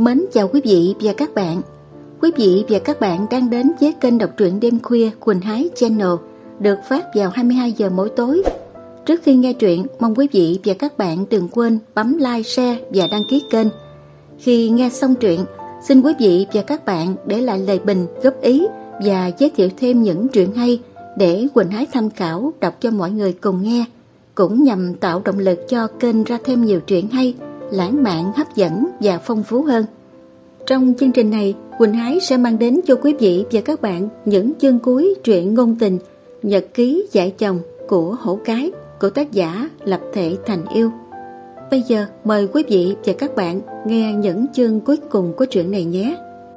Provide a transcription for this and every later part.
Mến chào quý vị và các bạn. Quý vị và các bạn đang đến với kênh đọc truyện đêm khuya Quỳnh Hái Channel, được phát vào 22 giờ mỗi tối. Trước khi nghe truyện, mong quý vị và các bạn đừng quên bấm like, share và đăng ký kênh. Khi nghe xong truyện, xin quý vị và các bạn để lại lời bình, góp ý và giới thiệu thêm những truyện hay để Quỳnh Hái tham khảo đọc cho mọi người cùng nghe, cũng nhằm tạo động lực cho kênh ra thêm nhiều truyện hay, lãng mạn, hấp dẫn và phong phú hơn. Trong chương trình này, Quỳnh Hái sẽ mang đến cho quý vị và các bạn những chương cuối truyện ngôn tình Nhật ký dạy chồng của Hổ Cái của tác giả Lập Thể Thành Yêu. Bây giờ mời quý vị và các bạn nghe những chương cuối cùng của truyện này nhé.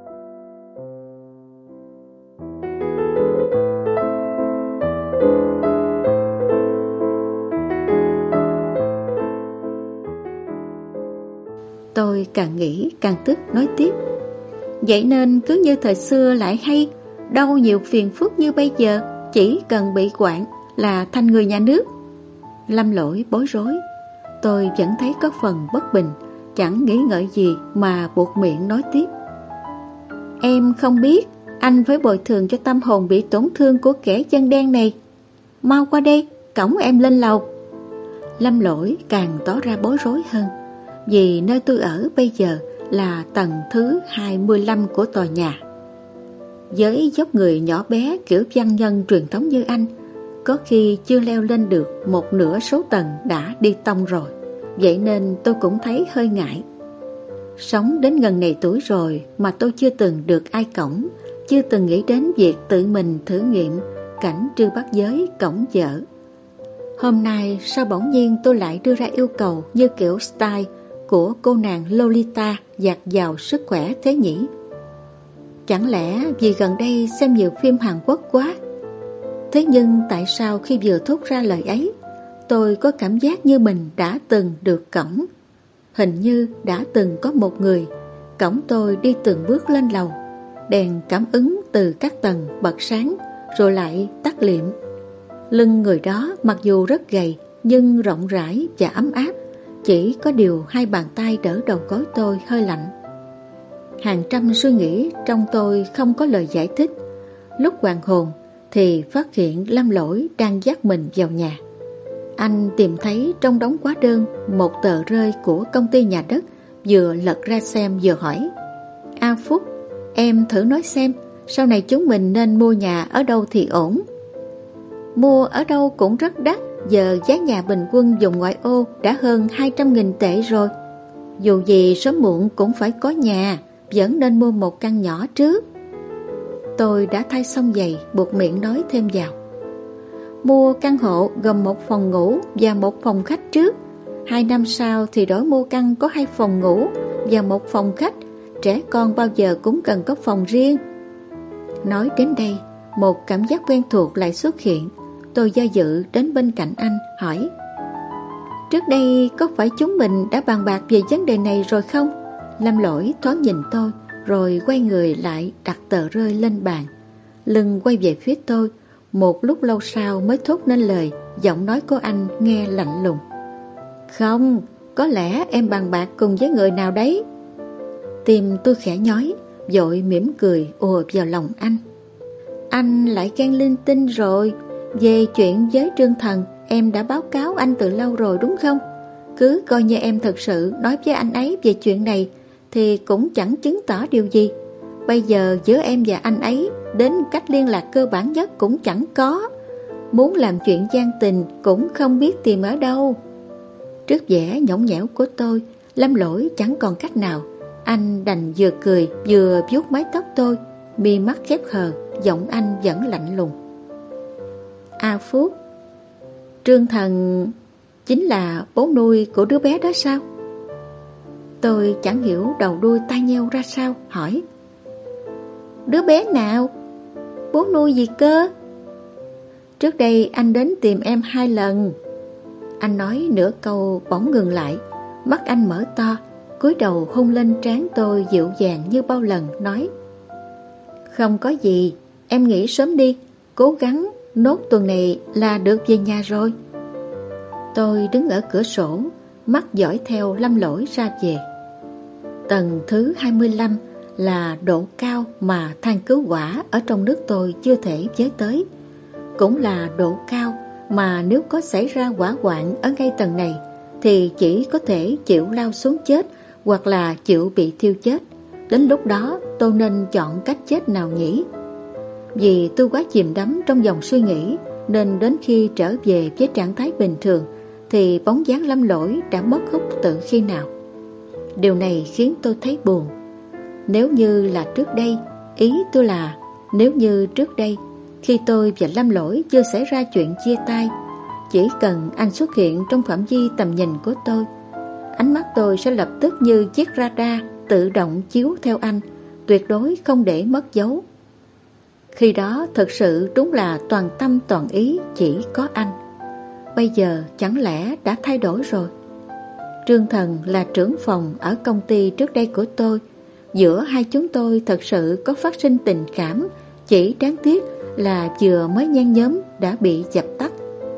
Tôi càng nghĩ càng tức nói tiếp. Vậy nên cứ như thời xưa lại hay, đâu nhiều phiền phức như bây giờ, chỉ cần bị quản là thành người nhà nước. Lâm Lỗi bối rối. Tôi vẫn thấy có phần bất bình, chẳng nghĩ ngợi gì mà buộc miệng nói tiếp. Em không biết, anh phải bồi thường cho tâm hồn bị tổn thương của kẻ chân đen này. Mau qua đây, cõng em lên lầu. Lâm Lỗi càng tỏ ra bối rối hơn, vì nơi tôi ở bây giờ là tầng thứ 25 của tòa nhà. Với dốc người nhỏ bé kiểu văn nhân truyền thống như anh, có khi chưa leo lên được một nửa số tầng đã đi tông rồi. Vậy nên tôi cũng thấy hơi ngại. Sống đến gần này tuổi rồi mà tôi chưa từng được ai cõng, chưa từng nghĩ đến việc tự mình thử nghiệm cảnh trư bắt giới cõng vợ. Hôm nay sao bỗng nhiên tôi lại đưa ra yêu cầu như kiểu style của cô nàng Lolita dạt dào sức khỏe thế nhỉ? Chẳng lẽ vì gần đây xem nhiều phim Hàn Quốc quá? Thế nhưng tại sao khi vừa thốt ra lời ấy, tôi có cảm giác như mình đã từng được cõng? Hình như đã từng có một người cõng tôi đi từng bước lên lầu. Đèn cảm ứng từ các tầng bật sáng rồi lại tắt liệm. Lưng người đó mặc dù rất gầy nhưng rộng rãi và ấm áp. Chỉ có điều hai bàn tay đỡ đầu gối tôi hơi lạnh. Hàng trăm suy nghĩ trong tôi không có lời giải thích. Lúc hoàn hồn thì phát hiện Lâm Lỗi đang dắt mình vào nhà. Anh tìm thấy trong đống hóa đơn một tờ rơi của công ty nhà đất, vừa lật ra xem vừa hỏi. A Phúc, em thử nói xem, sau này chúng mình nên mua nhà ở đâu thì ổn? Mua ở đâu cũng rất đắt. Giờ giá nhà bình quân vùng ngoại ô đã hơn 200.000 tệ rồi. Dù gì sớm muộn cũng phải có nhà, vẫn nên mua một căn nhỏ trước. Tôi đã thay xong giày, buộc miệng nói thêm vào. Mua căn hộ gồm một phòng ngủ và một phòng khách trước. 2 năm sau thì đổi mua căn có 2 phòng ngủ và một phòng khách. Trẻ con bao giờ cũng cần có phòng riêng. Nói đến đây, một cảm giác quen thuộc lại xuất hiện. Tôi do dự đến bên cạnh anh hỏi. Trước đây có phải chúng mình đã bàn bạc về vấn đề này rồi không? Lâm Lỗi thoáng nhìn tôi rồi quay người lại đặt tờ rơi lên bàn, lưng quay về phía tôi. Một lúc lâu sau mới thốt nên lời, giọng nói của anh nghe lạnh lùng. Không, có lẽ em bàn bạc cùng với người nào đấy. Tim tôi khẽ nhói, vội mỉm cười ùa vào lòng anh. Anh lại ghen linh tinh rồi. Về chuyện với Trương Thần, em đã báo cáo anh từ lâu rồi đúng không? Cứ coi như em thật sự nói với anh ấy về chuyện này thì cũng chẳng chứng tỏ điều gì. Bây giờ giữa em và anh ấy đến cách liên lạc cơ bản nhất cũng chẳng có. Muốn làm chuyện gian tình cũng không biết tìm ở đâu. Trước vẻ nhõng nhẽo của tôi, Lâm Lỗi chẳng còn cách nào. Anh đành vừa cười vừa vuốt mái tóc tôi, mi mắt khép hờ, giọng anh vẫn lạnh lùng. A Phúc, Trương Thần chính là bố nuôi của đứa bé đó sao? Tôi chẳng hiểu đầu đuôi tai nheo ra sao, hỏi. Đứa bé nào? Bố nuôi gì cơ? Trước đây anh đến tìm em 2 lần. Anh nói nửa câu bỗng ngừng lại. Mắt anh mở to, cúi đầu hôn lên trán tôi dịu dàng như bao lần, nói. Không có gì, em nghỉ sớm đi, cố gắng nốt tuần này là được về nhà rồi. Tôi đứng ở cửa sổ, mắt dõi theo Lâm Lỗi ra về. Tầng thứ 25 là độ cao mà than cứu hỏa ở trong nước tôi chưa thể với tới. Cũng là độ cao mà nếu có xảy ra hỏa hoạn ở ngay tầng này thì chỉ có thể chịu lao xuống chết hoặc là chịu bị thiêu chết. Đến lúc đó tôi nên chọn cách chết nào nhỉ? Vì tôi quá chìm đắm trong dòng suy nghĩ nên đến khi trở về với trạng thái bình thường thì bóng dáng Lâm Lỗi đã mất hút từ khi nào. Điều này khiến tôi thấy buồn. Nếu như là trước đây, ý tôi là nếu như trước đây khi tôi và Lâm Lỗi chưa xảy ra chuyện chia tay, chỉ cần anh xuất hiện trong phạm vi tầm nhìn của tôi, ánh mắt tôi sẽ lập tức như chiếc radar tự động chiếu theo anh, tuyệt đối không để mất dấu. Khi đó thật sự đúng là toàn tâm toàn ý chỉ có anh. Bây giờ chẳng lẽ đã thay đổi rồi? Trương Thần là trưởng phòng ở công ty trước đây của tôi. Giữa hai chúng tôi thật sự có phát sinh tình cảm, chỉ đáng tiếc là vừa mới nhen nhóm đã bị dập tắt.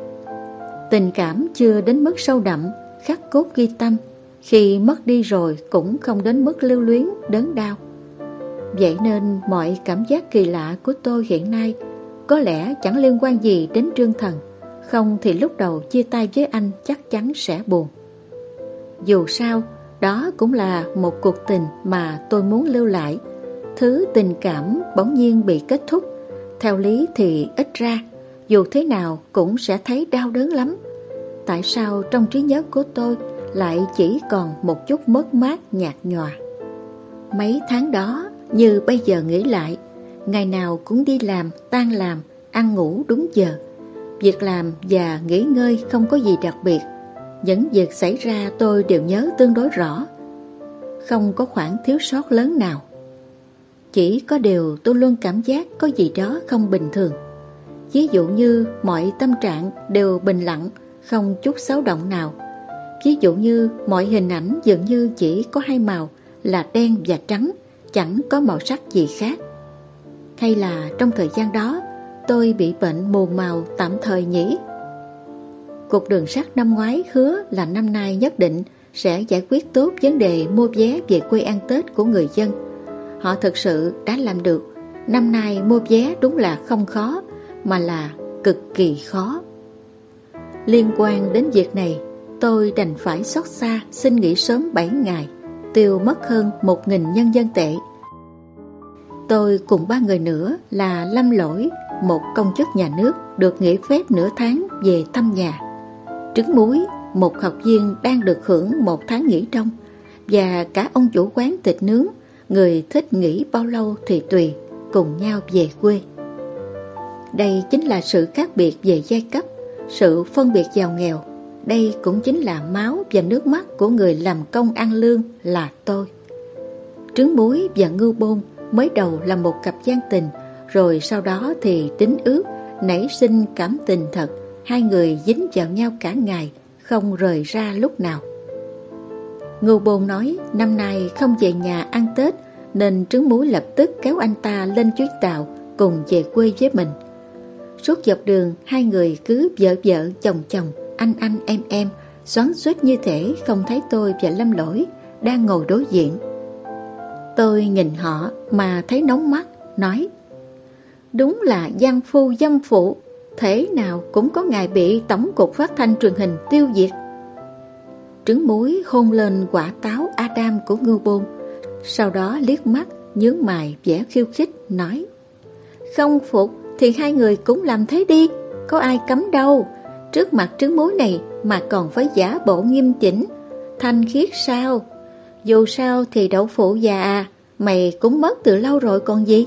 Tình cảm chưa đến mức sâu đậm, khắc cốt ghi tâm, khi mất đi rồi cũng không đến mức lưu luyến, đớn đau. Vậy nên mọi cảm giác kỳ lạ của tôi hiện nay có lẽ chẳng liên quan gì đến Trương Thần. Không thì lúc đầu chia tay với anh chắc chắn sẽ buồn. Dù sao, đó cũng là một cuộc tình mà tôi muốn lưu lại. Thứ tình cảm bỗng nhiên bị kết thúc, theo lý thì ít ra dù thế nào cũng sẽ thấy đau đớn lắm. Tại sao trong trí nhớ của tôi lại chỉ còn một chút mất mát nhạt nhòa? Mấy tháng đó như bây giờ nghĩ lại, ngày nào cũng đi làm, tan làm, ăn ngủ đúng giờ. Việc làm và nghỉ ngơi không có gì đặc biệt. Những việc xảy ra tôi đều nhớ tương đối rõ, không có khoảng thiếu sót lớn nào. Chỉ có điều tôi luôn cảm giác có gì đó không bình thường. Ví dụ như mọi tâm trạng đều bình lặng, không chút xáo động nào. Ví dụ như mọi hình ảnh dường như chỉ có hai màu là đen và trắng, chẳng có màu sắc gì khác. Hay là trong thời gian đó tôi bị bệnh mù màu tạm thời nhỉ? Cục đường sắt năm ngoái hứa là năm nay nhất định sẽ giải quyết tốt vấn đề mua vé về quê ăn Tết của người dân. Họ thực sự đã làm được. Năm nay mua vé đúng là không khó, mà là cực kỳ khó. Liên quan đến việc này, tôi đành phải xót xa xin nghỉ sớm 7 ngày, tiêu mất hơn 1.000 nhân dân tệ. Tôi cùng 3 người nữa là Lâm Lỗi, một công chức nhà nước được nghỉ phép nửa tháng về thăm nhà, Trứng Muối, một học viên đang được hưởng 1 tháng nghỉ đông, và cả ông chủ quán thịt nướng, người thích nghỉ bao lâu thì tùy, cùng nhau về quê. Đây chính là sự khác biệt về giai cấp, sự phân biệt giàu nghèo. Đây cũng chính là máu và nước mắt của người làm công ăn lương là tôi. Trứng Muối và Ngưu Bôn mới đầu là một cặp gian tình, rồi sau đó thì đính ước, nảy sinh cảm tình thật. Hai người dính vào nhau cả ngày, không rời ra lúc nào. Ngưu Bôn nói năm nay không về nhà ăn Tết, nên Trứng Muối lập tức kéo anh ta lên chuyến tàu cùng về quê với mình. Suốt dọc đường hai người cứ vợ vợ chồng chồng, anh em, xoắn xuýt như thể không thấy tôi và Lâm Lỗi đang ngồi đối diện. Tôi nhìn họ mà thấy nóng mắt, nói: đúng là gian phu dâm phụ, thế nào cũng có ngày bị Tổng cục Phát thanh Truyền hình tiêu diệt. Trứng Muối hôn lên quả táo Adam của Ngưu Bôn, sau đó liếc mắt nhướng mày vẻ khiêu khích, nói: không phục thì hai người cũng làm thế đi, có ai cấm đâu. Trước mặt Trứng Muối này mà còn phải giả bộ nghiêm chỉnh, thanh khiết sao? Dù sao thì đậu phụ già à, mày cũng mất từ lâu rồi còn gì.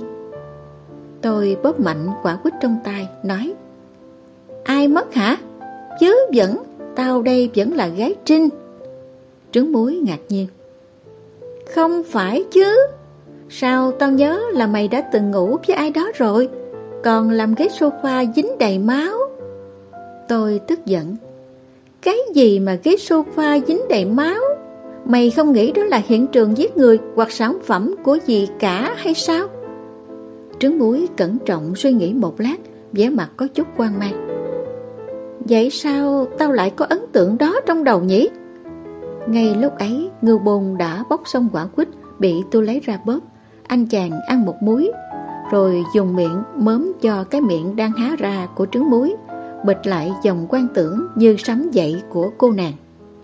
Tôi bóp mạnh quả quýt trong tay, nói: ai mất hả? Chứ vẫn, tao đây vẫn là gái Trinh. Trứng Muối ngạc nhiên: không phải chứ, sao tao nhớ là mày đã từng ngủ với ai đó rồi, còn làm ghế sofa dính đầy máu. Tôi tức giận: cái gì mà ghế sofa dính đầy máu? Mày không nghĩ đó là hiện trường giết người hoặc sản phẩm của gì cả hay sao? Trứng Muối cẩn trọng suy nghĩ một lát, vẻ mặt có chút hoang mang. Vậy sao tao lại có ấn tượng đó trong đầu nhỉ? Ngay lúc ấy, Ngưu Bôn đã bóc xong quả quýt bị tôi lấy ra bóp. Anh chàng ăn một múi, rồi dùng miệng mớm cho cái miệng đang há ra của trứng muối, bịch lại dòng quan tưởng như sấm dậy của cô nàng.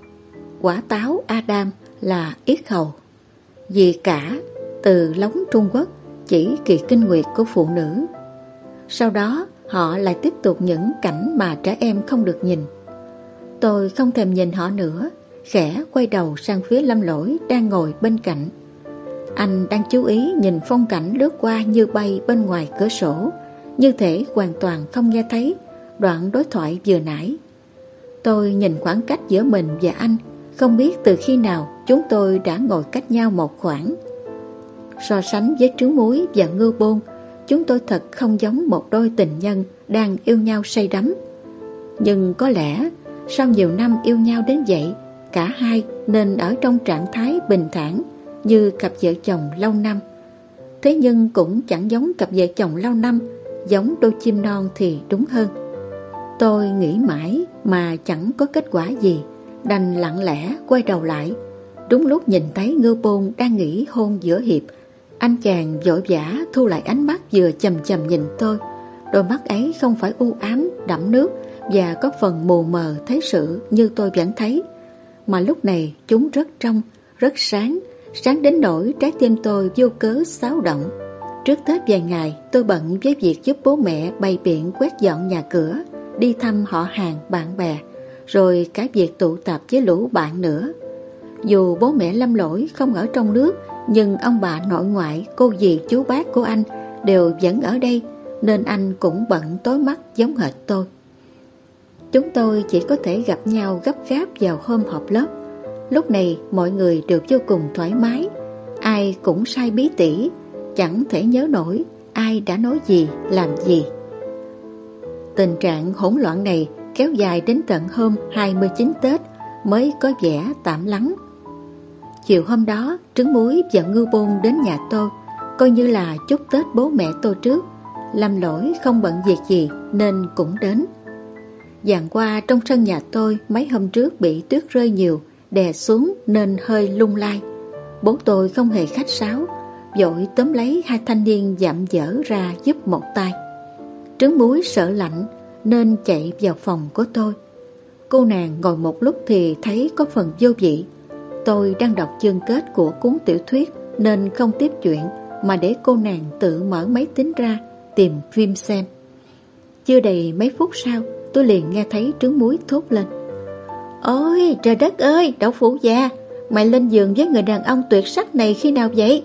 Quả táo Adam là yết hầu. Vì cả từ lóng Trung Quốc chỉ kỳ kinh nguyệt của phụ nữ. Sau đó họ lại tiếp tục những cảnh mà trẻ em không được nhìn. Tôi không thèm nhìn họ nữa, khẽ quay đầu sang phía Lâm Lỗi đang ngồi bên cạnh. Anh đang chú ý nhìn phong cảnh lướt qua như bay bên ngoài cửa sổ, như thể hoàn toàn không nghe thấy đoạn đối thoại vừa nãy. Tôi nhìn khoảng cách giữa mình và anh, không biết từ khi nào chúng tôi đã ngồi cách nhau một khoảng. So sánh với trứng muối và Ngưu Bôn, chúng tôi thật không giống một đôi tình nhân đang yêu nhau say đắm. Nhưng có lẽ sau nhiều năm yêu nhau đến vậy, cả hai nên ở trong trạng thái bình thản như cặp vợ chồng lâu năm. Thế nhưng cũng chẳng giống cặp vợ chồng lâu năm, giống đôi chim non thì đúng hơn. Tôi nghĩ mãi mà chẳng có kết quả gì, đành lặng lẽ quay đầu lại. Đúng lúc nhìn thấy Ngưu Bôn đang nghỉ hôn giữa hiệp, anh chàng vội vã thu lại ánh mắt vừa chầm chầm nhìn tôi. Đôi mắt ấy không phải u ám, đẫm nước và có phần mù mờ thấy sự như tôi vẫn thấy, mà lúc này chúng rất trong, rất sáng, sáng đến nỗi trái tim tôi vô cớ xáo động. Trước Tết vài ngày, tôi bận với việc giúp bố mẹ bày biện quét dọn nhà cửa, đi thăm họ hàng, bạn bè, rồi cả việc tụ tập với lũ bạn nữa. Dù bố mẹ Lâm Lỗi không ở trong nước, nhưng ông bà nội ngoại, cô dì chú bác của anh đều vẫn ở đây, nên anh cũng bận tối mắt giống hệt tôi. Chúng tôi chỉ có thể gặp nhau gấp gáp vào hôm họp lớp. Lúc này mọi người đều vô cùng thoải mái, ai cũng sai bí tỉ, chẳng thể nhớ nổi ai đã nói gì, làm gì. Tình trạng hỗn loạn này kéo dài đến tận hôm 29 Tết mới có vẻ tạm lắng. Chiều hôm đó, trứng muối và Ngưu Bôn đến nhà tôi, coi như là chúc Tết bố mẹ tôi trước. Lâm Lỗi không bận việc gì nên cũng đến. Dàn qua trong sân nhà tôi mấy hôm trước bị tuyết rơi nhiều, đè xuống nên hơi lung lay. Bố tôi không hề khách sáo, vội tóm lấy hai thanh niên dạm dở ra giúp một tay. Trứng muối sợ lạnh nên chạy vào phòng của tôi. Cô nàng ngồi một lúc thì thấy có phần vô vị. Tôi đang đọc chương kết của cuốn tiểu thuyết nên không tiếp chuyện, mà để cô nàng tự mở máy tính ra tìm phim xem. Chưa đầy mấy phút sau, tôi liền nghe thấy trứng muối thốt lên: "Ôi trời đất ơi, đậu phụ già, mày lên giường với người đàn ông tuyệt sắc này khi nào vậy?"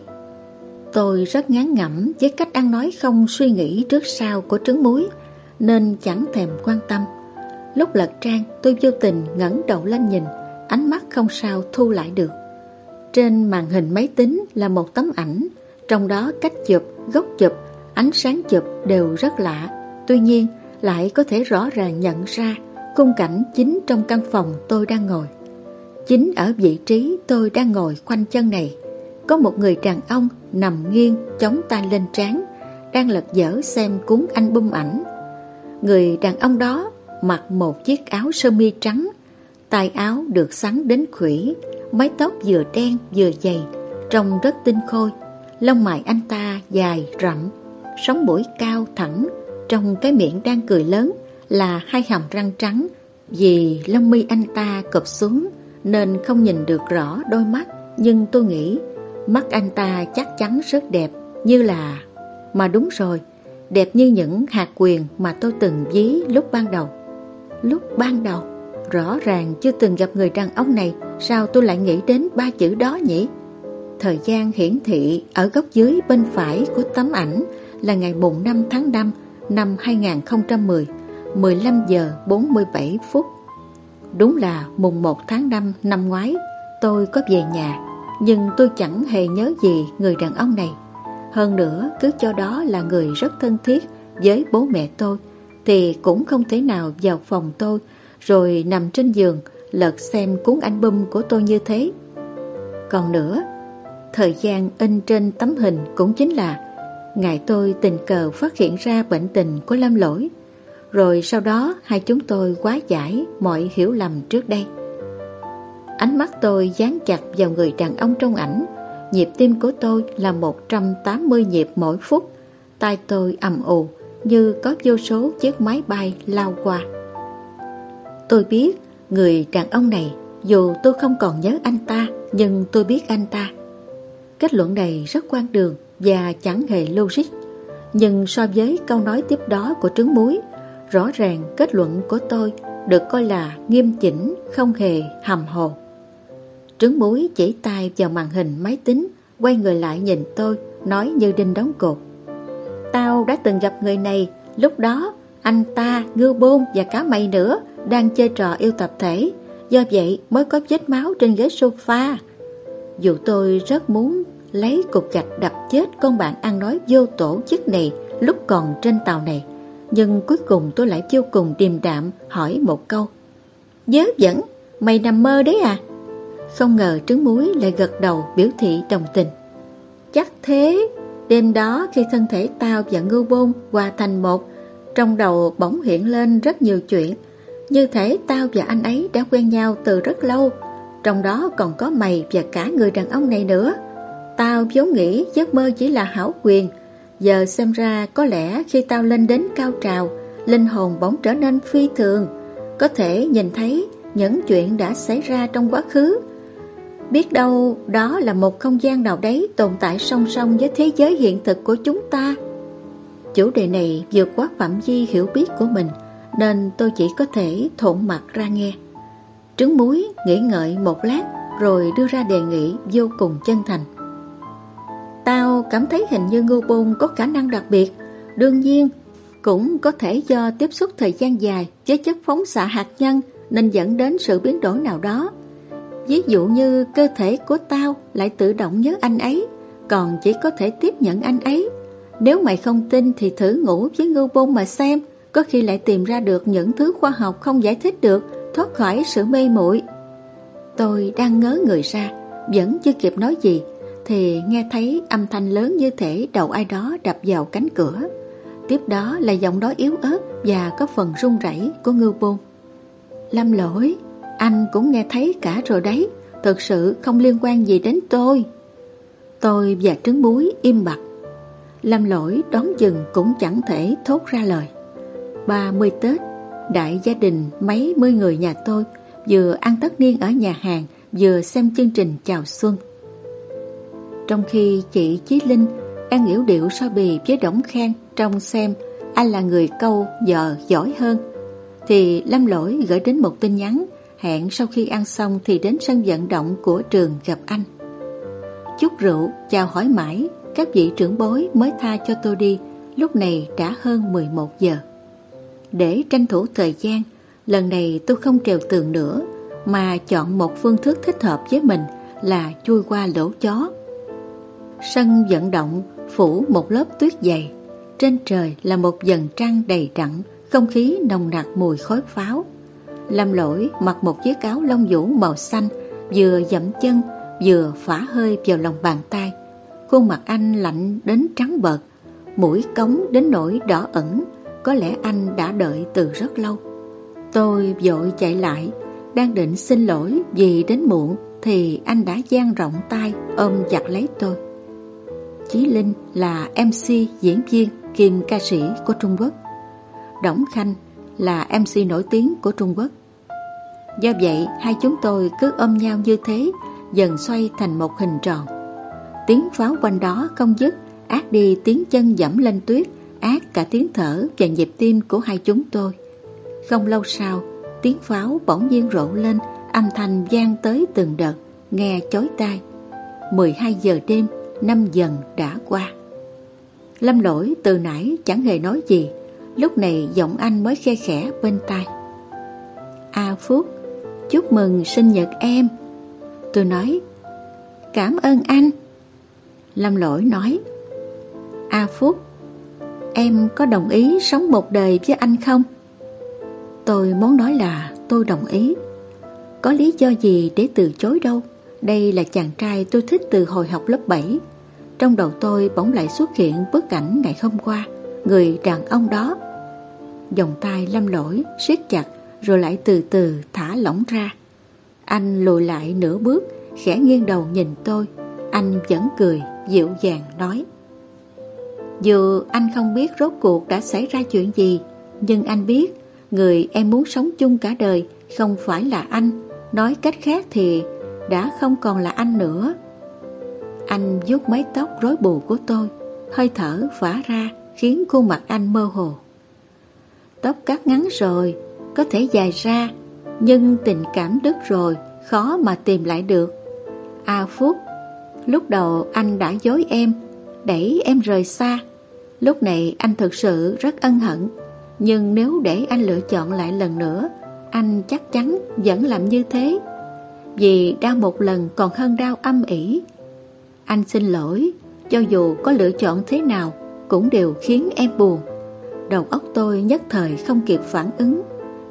Tôi rất ngán ngẩm với cách ăn nói không suy nghĩ trước sau của trứng muối, nên chẳng thèm quan tâm. Lúc lật trang, tôi vô tình ngẩng đầu lên nhìn, ánh mắt không sao thu lại được. Trên màn hình máy tính là một tấm ảnh, trong đó cách chụp, góc chụp, ánh sáng chụp đều rất lạ. Tuy nhiên, lại có thể rõ ràng nhận ra khung cảnh chính trong căn phòng tôi đang ngồi. Chính ở vị trí tôi đang ngồi khoanh chân này, có một người đàn ông nằm nghiêng chống tay lên trán, đang lật dở xem cuốn album ảnh. Người đàn ông đó mặc một chiếc áo sơ mi trắng, tay áo được xắn đến khuỷu, mái tóc vừa đen vừa dày, trông rất tinh khôi. Lông mày anh ta dài rậm, sống mũi cao thẳng, trong cái miệng đang cười lớn là hai hàm răng trắng. Vì lông mi anh ta cụp xuống nên không nhìn được rõ đôi mắt, nhưng tôi nghĩ mắt anh ta chắc chắn rất đẹp, như là... Mà đúng rồi, đẹp như những hạt quyền mà tôi từng ví lúc ban đầu. Lúc ban đầu, rõ ràng chưa từng gặp người đàn ông này, sao tôi lại nghĩ đến ba chữ đó nhỉ? Thời gian hiển thị ở góc dưới bên phải của tấm ảnh là ngày mùng 5 tháng 5 năm 2010, 15 giờ 47 phút. Đúng là mùng 1 tháng 5 năm ngoái tôi có về nhà, nhưng tôi chẳng hề nhớ gì người đàn ông này. Hơn nữa, cứ cho đó là người rất thân thiết với bố mẹ tôi, thì cũng không thể nào vào phòng tôi rồi nằm trên giường lật xem cuốn album của tôi như thế. Còn nữa, thời gian in trên tấm hình cũng chính là ngày tôi tình cờ phát hiện ra bệnh tình của Lâm Lỗi. Rồi sau đó hai chúng tôi hóa giải mọi hiểu lầm trước đây. Ánh mắt tôi dán chặt vào người đàn ông trong ảnh. Nhịp tim của tôi là 180 nhịp mỗi phút. Tai tôi ầm ù như có vô số chiếc máy bay lao qua. Tôi biết người đàn ông này, dù tôi không còn nhớ anh ta, nhưng tôi biết anh ta. Kết luận này rất quan đường và chẳng hề logic. Nhưng so với câu nói tiếp đó của trứng muối, rõ ràng kết luận của tôi được coi là nghiêm chỉnh, không hề hầm hồ. Trứng muối chỉ tay vào màn hình máy tính, quay người lại nhìn tôi, nói như đinh đóng cột. Tao đã từng gặp người này, lúc đó anh ta, Ngưu Bôn và cả mày nữa đang chơi trò yêu tập thể, do vậy mới có vết máu trên ghế sofa. Dù tôi rất muốn lấy cục gạch đập chết con bạn ăn nói vô tổ chức này lúc còn trên tàu này, nhưng cuối cùng tôi lại vô cùng điềm đạm hỏi một câu. Vớ vẩn, mày nằm mơ đấy à? Không ngờ trứng muối lại gật đầu biểu thị đồng tình. Chắc thế. Đêm đó khi thân thể tao và Ngưu Bôn hòa thành một, trong đầu bỗng hiện lên rất nhiều chuyện. Như thể tao và anh ấy đã quen nhau từ rất lâu, trong đó còn có mày và cả người đàn ông này nữa. Tao vốn nghĩ giấc mơ chỉ là hão quyền, giờ xem ra có lẽ khi tao lên đến cao trào, linh hồn bỗng trở nên phi thường, có thể nhìn thấy những chuyện đã xảy ra trong quá khứ. Biết đâu đó là một không gian nào đấy tồn tại song song với thế giới hiện thực của chúng ta. Chủ đề này vượt quá phạm vi hiểu biết của mình, nên tôi chỉ có thể thộn mặt ra nghe. Trứng muối nghĩ ngợi một lát rồi đưa ra đề nghị vô cùng chân thành. Tao cảm thấy hình như Ngưu Bôn có khả năng đặc biệt. Đương nhiên cũng có thể do tiếp xúc thời gian dài với chất phóng xạ hạt nhân nên dẫn đến sự biến đổi nào đó. Ví dụ như cơ thể của tao lại tự động nhớ anh ấy, còn chỉ có thể tiếp nhận anh ấy. Nếu mày không tin thì thử ngủ với Ngưu Bôn mà xem, có khi lại tìm ra được những thứ khoa học không giải thích được, thoát khỏi sự mê muội. Tôi đang ngớ người ra, vẫn chưa kịp nói gì thì nghe thấy âm thanh lớn như thể đầu ai đó đập vào cánh cửa. Tiếp đó là giọng nói yếu ớt và có phần run rẩy của Ngưu Bôn. Lâm Lỗi, anh cũng nghe thấy cả rồi đấy, thực sự không liên quan gì đến tôi. Tôi và trứng muối im bặt. Lâm Lỗi đón chừng cũng chẳng thể thốt ra lời. 30 Tết, đại gia đình mấy mươi người nhà tôi vừa ăn tất niên ở nhà hàng, vừa xem chương trình chào xuân. Trong khi chị Chí Linh ăn yểu điệu so bì với Đổng Khang trong xem anh là người câu vợ giỏi hơn, thì Lâm Lỗi gửi đến một tin nhắn hẹn sau khi ăn xong thì đến sân vận động của trường gặp anh. Chút rượu chào hỏi mãi, các vị trưởng bối mới tha cho tôi đi. Lúc này đã hơn 11 giờ. Để tranh thủ thời gian, lần này tôi không trèo tường nữa, mà chọn một phương thức thích hợp với mình là chui qua lỗ chó. Sân vận động phủ một lớp tuyết dày, trên trời là một vầng trăng đầy đặn, không khí nồng nặc mùi khói pháo. Lâm Lỗi mặc một chiếc áo lông vũ màu xanh, vừa dậm chân vừa phả hơi vào lòng bàn tay. Khuôn mặt anh lạnh đến trắng bệch, mũi cống đến nỗi đỏ ẩn, có lẽ anh đã đợi từ rất lâu. Tôi vội chạy lại, đang định xin lỗi vì đến muộn thì anh đã dang rộng tay ôm chặt lấy tôi. Chí Linh là MC diễn viên kiêm ca sĩ của Trung Quốc, Đổng Khanh là MC nổi tiếng của Trung Quốc. Do vậy hai chúng tôi cứ ôm nhau như thế, dần xoay thành một hình tròn. Tiếng pháo quanh đó không dứt, át đi tiếng chân dẫm lên tuyết, át cả tiếng thở và nhịp tim của hai chúng tôi. Không lâu sau, tiếng pháo bỗng nhiên rộ lên, âm thanh vang tới từng đợt, nghe chói tai. 12 giờ đêm, 5 dần đã qua. Lâm Lỗi từ nãy chẳng hề nói gì, lúc này giọng anh mới khe khẽ bên tai. A Phúc, chúc mừng sinh nhật em. Tôi nói, cảm ơn anh. Lâm Lỗi nói, A Phúc, em có đồng ý sống một đời với anh không? Tôi muốn nói là tôi đồng ý. Có lý do gì để từ chối đâu. Đây là chàng trai tôi thích từ hồi học lớp 7. Trong đầu tôi bỗng lại xuất hiện bức ảnh ngày hôm qua, người đàn ông đó. Vòng tay Lâm Lỗi siết chặt rồi lại từ từ thả lỏng ra. Anh lùi lại nửa bước, khẽ nghiêng đầu nhìn tôi. Anh vẫn cười, dịu dàng nói: dù anh không biết rốt cuộc đã xảy ra chuyện gì, nhưng anh biết người em muốn sống chung cả đời không phải là anh. Nói cách khác thì đã không còn là anh nữa. Anh vuốt mái tóc rối bù của tôi, hơi thở phả ra khiến khuôn mặt anh mơ hồ. Tóc cắt ngắn rồi, có thể dài ra, nhưng tình cảm đứt rồi, khó mà tìm lại được. Phúc, lúc đầu anh đã dối em, đẩy em rời xa. Lúc này anh thực sự rất ân hận, nhưng nếu để anh lựa chọn lại lần nữa, anh chắc chắn vẫn làm như thế. Vì đau một lần còn hơn đau âm ỉ. Anh xin lỗi, cho dù có lựa chọn thế nào cũng đều khiến em buồn. Đầu óc tôi nhất thời không kịp phản ứng.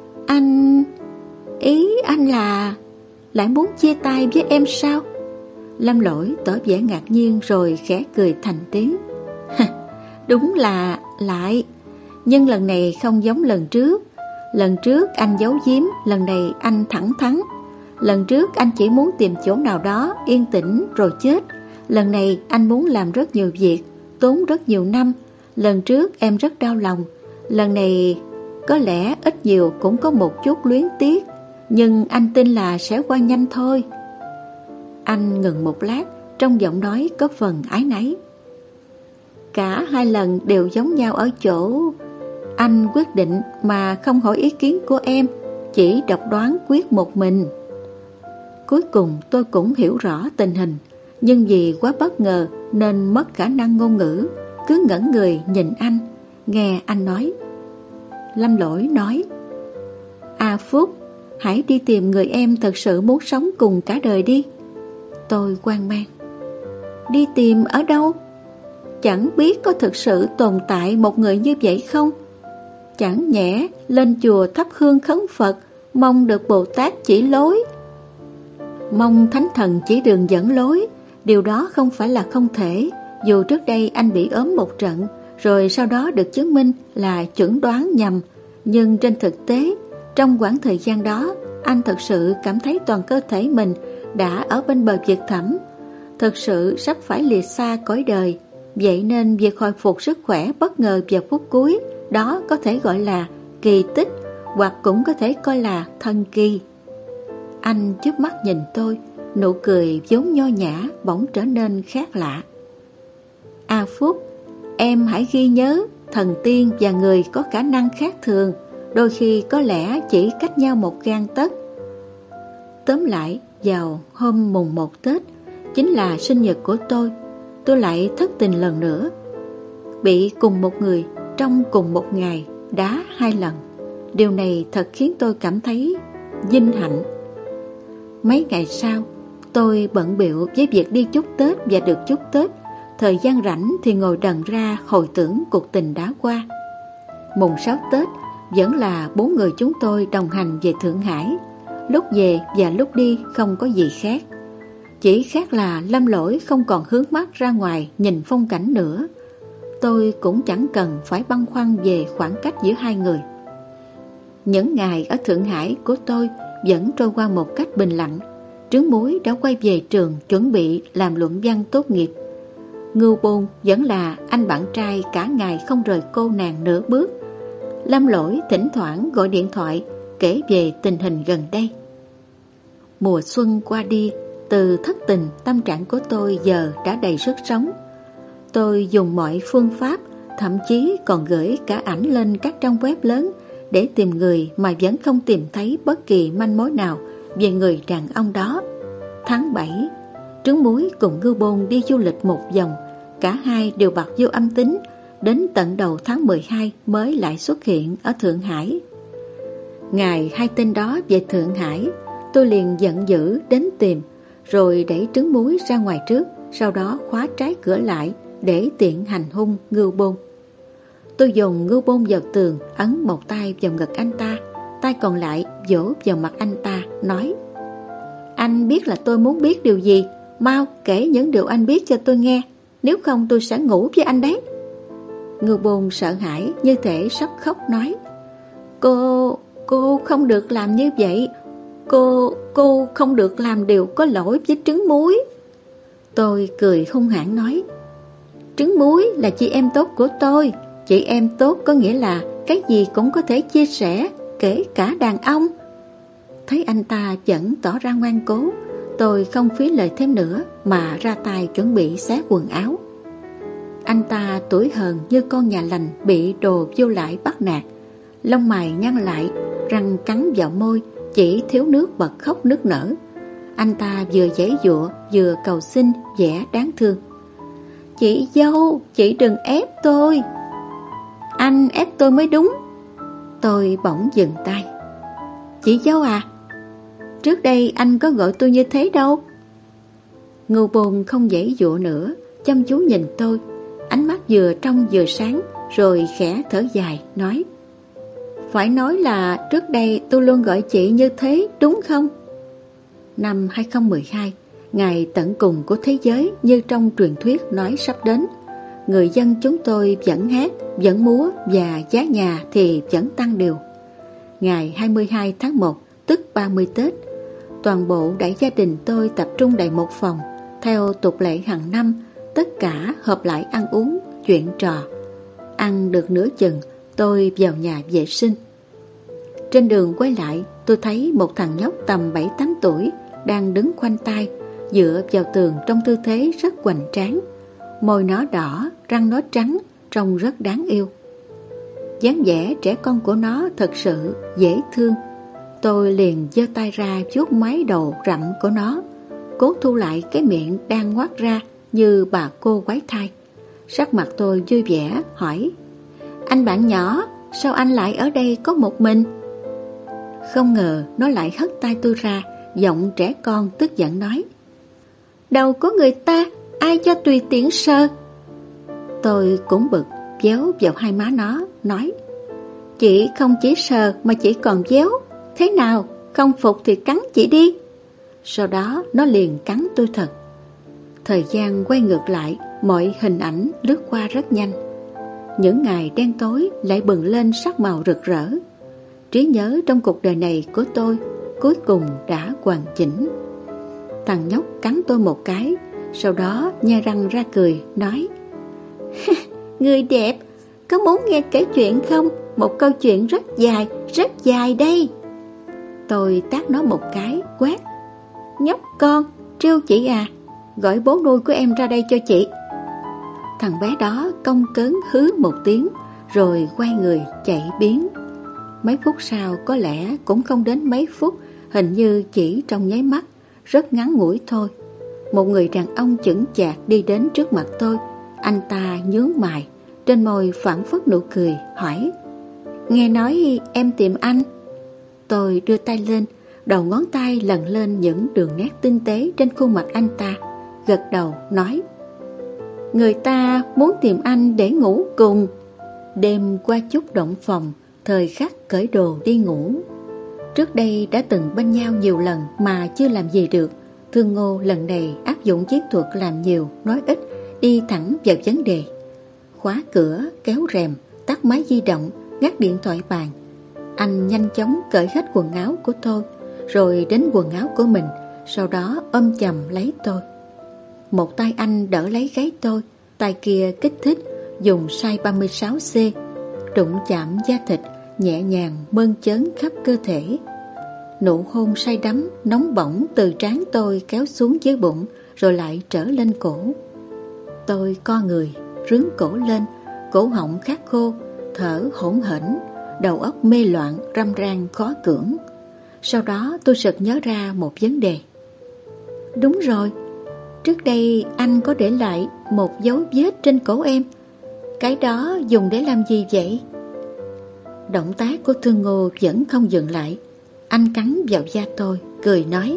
Ý anh là lại muốn chia tay với em sao? Lâm Lỗi tỏ vẻ ngạc nhiên rồi khẽ cười thành tiếng. Đúng là lại, nhưng lần này không giống lần trước. Lần trước anh giấu giếm, lần này anh thẳng thắn. Lần trước anh chỉ muốn tìm chỗ nào đó yên tĩnh rồi chết. Lần này anh muốn làm rất nhiều việc, tốn rất nhiều năm. Lần trước em rất đau lòng, lần này có lẽ ít nhiều cũng có một chút luyến tiếc, nhưng anh tin là sẽ qua nhanh thôi. Anh ngừng một lát, trong giọng nói có phần áy náy. Cả hai lần đều giống nhau ở chỗ anh quyết định mà không hỏi ý kiến của em, chỉ độc đoán quyết một mình. Cuối cùng tôi cũng hiểu rõ tình hình, nhưng vì quá bất ngờ nên mất khả năng ngôn ngữ, cứ ngẩn người nhìn anh. Nghe anh nói. Lâm Lỗi nói: Phúc, hãy đi tìm người em thật sự muốn sống cùng cả đời đi. Tôi hoang mang. Đi tìm ở đâu? Chẳng biết có thực sự tồn tại một người như vậy không? Chẳng nhẽ lên chùa thắp hương khấn Phật, mong được Bồ Tát chỉ lối, mong Thánh Thần chỉ đường dẫn lối. Điều đó không phải là không thể. Dù trước đây anh bị ốm một trận, rồi sau đó được chứng minh là chẩn đoán nhầm, nhưng trên thực tế, trong quãng thời gian đó, anh thật sự cảm thấy toàn cơ thể mình đã ở bên bờ vực thẳm, thực sự sắp phải lìa xa cõi đời. Vậy nên việc hồi phục sức khỏe bất ngờ vào phút cuối, đó có thể gọi là kỳ tích, hoặc cũng có thể coi là thần kỳ. Anh chớp mắt nhìn tôi, nụ cười vốn nho nhã bỗng trở nên khác lạ. Phúc, em hãy ghi nhớ, thần tiên và người có khả năng khác thường, đôi khi có lẽ chỉ cách nhau một gang tấc. Tóm lại, vào hôm mùng 1 Tết, chính là sinh nhật của tôi lại thất tình lần nữa. Bị cùng một người trong cùng một ngày đá 2 lần. Điều này thật khiến tôi cảm thấy vinh hạnh. Mấy ngày sau, tôi bận bịu với việc đi chúc Tết và được chúc Tết. Thời gian rảnh thì ngồi đần ra hồi tưởng cuộc tình đã qua. Mùng 6 Tết vẫn là 4 người chúng tôi đồng hành về Thượng Hải. Lúc về và lúc đi không có gì khác. Chỉ khác là Lâm Lỗi không còn hướng mắt ra ngoài nhìn phong cảnh nữa. Tôi cũng chẳng cần phải băn khoăn về khoảng cách giữa hai người. Những ngày ở Thượng Hải của tôi vẫn trôi qua một cách bình lặng. Trứng muối đã quay về trường chuẩn bị làm luận văn tốt nghiệp. Ngưu Bôn vẫn là anh bạn trai cả ngày không rời cô nàng nửa bước. Lâm Lỗi thỉnh thoảng gọi điện thoại kể về tình hình gần đây. Mùa xuân qua đi, từ thất tình tâm trạng của tôi giờ đã đầy sức sống. Tôi dùng mọi phương pháp, thậm chí còn gửi cả ảnh lên các trang web lớn để tìm người mà vẫn không tìm thấy bất kỳ manh mối nào về người đàn ông đó. Tháng 7, Trứng Muối cùng Ngưu Bôn đi du lịch một vòng. Cả hai đều bật vô âm tính. Đến tận đầu tháng 12 mới lại xuất hiện ở Thượng Hải. Ngày hai tên đó về Thượng Hải, tôi liền giận dữ đến tìm, rồi đẩy Trứng Muối ra ngoài trước, sau đó khóa trái cửa lại để tiện hành hung Ngưu Bôn. Tôi dồn Ngưu Bôn vào tường, ấn một tay vào ngực anh ta, tay còn lại vỗ vào mặt anh ta, nói: Anh biết là tôi muốn biết điều gì, mau kể những điều anh biết cho tôi nghe, nếu không tôi sẽ ngủ với anh đấy. Ngưu Bôn sợ hãi như thể sắp khóc nói: Cô không được làm như vậy. Cô không được làm điều có lỗi với trứng muối. Tôi cười hung hãn nói, trứng muối là chị em tốt của tôi. Chị em tốt có nghĩa là cái gì cũng có thể chia sẻ, kể cả đàn ông. Thấy anh ta vẫn tỏ ra ngoan cố, tôi không phí lời thêm nữa mà ra tay chuẩn bị xé quần áo. Anh ta tủi hờn như con nhà lành bị đồ vô lại bắt nạt, lông mày nhăn lại, răng cắn vào môi, chỉ thiếu nước bật khóc nức nở. Anh ta vừa giãy giụa vừa cầu xin vẻ đáng thương. Chị dâu, chị đừng ép tôi. Anh ép tôi mới đúng. Tôi bỗng dừng tay. Chị dâu à, trước đây anh có gọi tôi như thế đâu. Ngưu Bôn không giãy giụa nữa, chăm chú nhìn tôi, ánh mắt vừa trong vừa sáng, rồi khẽ thở dài nói, phải nói là trước đây tôi luôn gọi chị như thế đúng không? Năm 2012, ngày tận cùng của thế giới như trong truyền thuyết nói sắp đến. Người dân chúng tôi vẫn hát, vẫn múa và giá nhà thì vẫn tăng đều. Ngày 22 tháng 1, tức 30 Tết, toàn bộ đại gia đình tôi tập trung đầy một phòng. Theo tục lệ hàng năm, tất cả họp lại ăn uống, chuyện trò. Ăn được nửa chừng, tôi vào nhà vệ sinh. Trên đường quay lại, tôi thấy một thằng nhóc tầm 7-8 tuổi đang đứng khoanh tay, dựa vào tường trong tư thế rất hoành tráng. Môi nó đỏ, răng nó trắng, trông rất đáng yêu. Dáng vẻ trẻ con của nó thật sự dễ thương. Tôi liền giơ tay ra vuốt mái đầu rậm của nó, cố thu lại cái miệng đang ngoác ra như bà cô quái thai. Sắc mặt tôi vui vẻ hỏi, anh bạn nhỏ, sao anh lại ở đây có một mình? Không ngờ nó lại hất tay tôi ra, giọng trẻ con tức giận nói, đâu có người ta, ai cho tùy tiện sờ. Tôi cũng bực, véo vào hai má nó, nói, chị không chỉ sờ mà chị còn véo. Thế nào, không phục thì cắn chị đi. Sau đó nó liền cắn tôi thật. Thời gian quay ngược lại, mọi hình ảnh lướt qua rất nhanh. Những ngày đen tối lại bừng lên sắc màu rực rỡ. Trí nhớ trong cuộc đời này của tôi cuối cùng đã hoàn chỉnh. Thằng nhóc cắn tôi một cái, sau đó nhe răng ra cười, nói, người đẹp, có muốn nghe kể chuyện không? Một câu chuyện rất dài đây. Tôi tát nó một cái, quát, nhóc con, trêu chị à, gọi bố nuôi của em ra đây cho chị. Thằng bé đó cong cớn hứ một tiếng, rồi quay người chạy biến. Mấy phút sau, có lẽ cũng không đến mấy phút, hình như chỉ trong nháy mắt, rất ngắn ngủi thôi, một người đàn ông chững chạc đi đến trước mặt tôi. Anh ta nhướng mày, trên môi phảng phất nụ cười, hỏi, nghe nói em tìm anh. Tôi đưa tay lên, đầu ngón tay lần lên những đường nét tinh tế trên khuôn mặt anh ta, gật đầu nói, người ta muốn tìm anh để ngủ cùng. Đêm qua chút động phòng, thời khắc cởi đồ đi ngủ. Trước đây đã từng bên nhau nhiều lần mà chưa làm gì được. Thương Ngô lần này áp dụng chiến thuật làm nhiều nói ít, đi thẳng vào vấn đề. Khóa cửa, kéo rèm, tắt máy di động, ngắt điện thoại bàn. Anh nhanh chóng cởi hết quần áo của tôi, rồi đến quần áo của mình, sau đó ôm chầm lấy tôi. Một tay anh đỡ lấy gáy tôi, tay kia kích thích, dùng size 36C, đụng chạm da thịt, nhẹ nhàng mơn trớn khắp cơ thể. Nụ hôn say đắm, nóng bỏng từ trán tôi kéo xuống dưới bụng, rồi lại trở lên cổ. Tôi co người, rướn cổ lên, cổ họng khát khô, thở hổn hển, đầu óc mê loạn, râm ran khó cưỡng. Sau đó tôi sực nhớ ra một vấn đề. Đúng rồi, trước đây anh có để lại một dấu vết trên cổ em. Cái đó dùng để làm gì vậy? Động tác của Thương Ngô vẫn không dừng lại. Anh cắn vào da tôi, cười nói,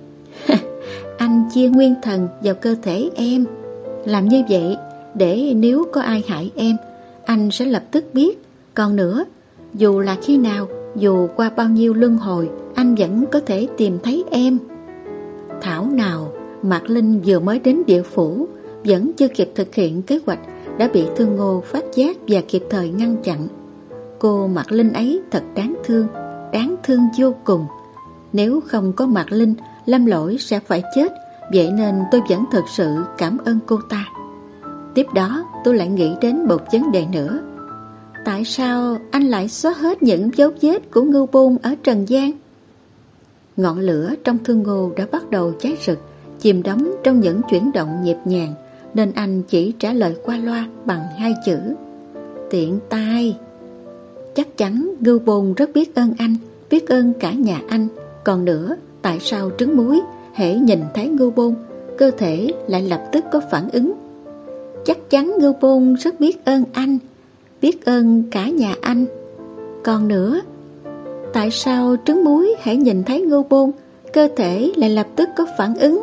anh chia nguyên thần vào cơ thể em. Làm như vậy để nếu có ai hại em, anh sẽ lập tức biết. Còn nữa, dù là khi nào, dù qua bao nhiêu luân hồi, anh vẫn có thể tìm thấy em. Thảo nào Mạc Linh vừa mới đến địa phủ, vẫn chưa kịp thực hiện kế hoạch, đã bị Thương Ngô phát giác và kịp thời ngăn chặn. Cô Mạc Linh ấy thật đáng thương vô cùng. Nếu không có Mạc Linh, Lâm Lỗi sẽ phải chết. Vậy nên tôi vẫn thật sự cảm ơn cô ta. Tiếp đó tôi lại nghĩ đến một vấn đề nữa. Tại sao anh lại xóa hết những dấu vết của Ngưu Bôn ở Trần gian? Ngọn lửa trong Thương Ngô đã bắt đầu cháy rực, chìm đắm trong những chuyển động nhịp nhàng, nên anh chỉ trả lời qua loa bằng 2 chữ: tiện tay. Chắc chắn Ngưu Bôn rất biết ơn anh, biết ơn cả nhà anh. Còn nữa, tại sao trứng muối hễ nhìn thấy Ngưu Bôn, cơ thể lại lập tức có phản ứng? Chắc chắn Ngưu Bôn rất biết ơn anh, biết ơn cả nhà anh. Còn nữa, tại sao trứng muối hãy nhìn thấy Ngưu Bôn, cơ thể lại lập tức có phản ứng?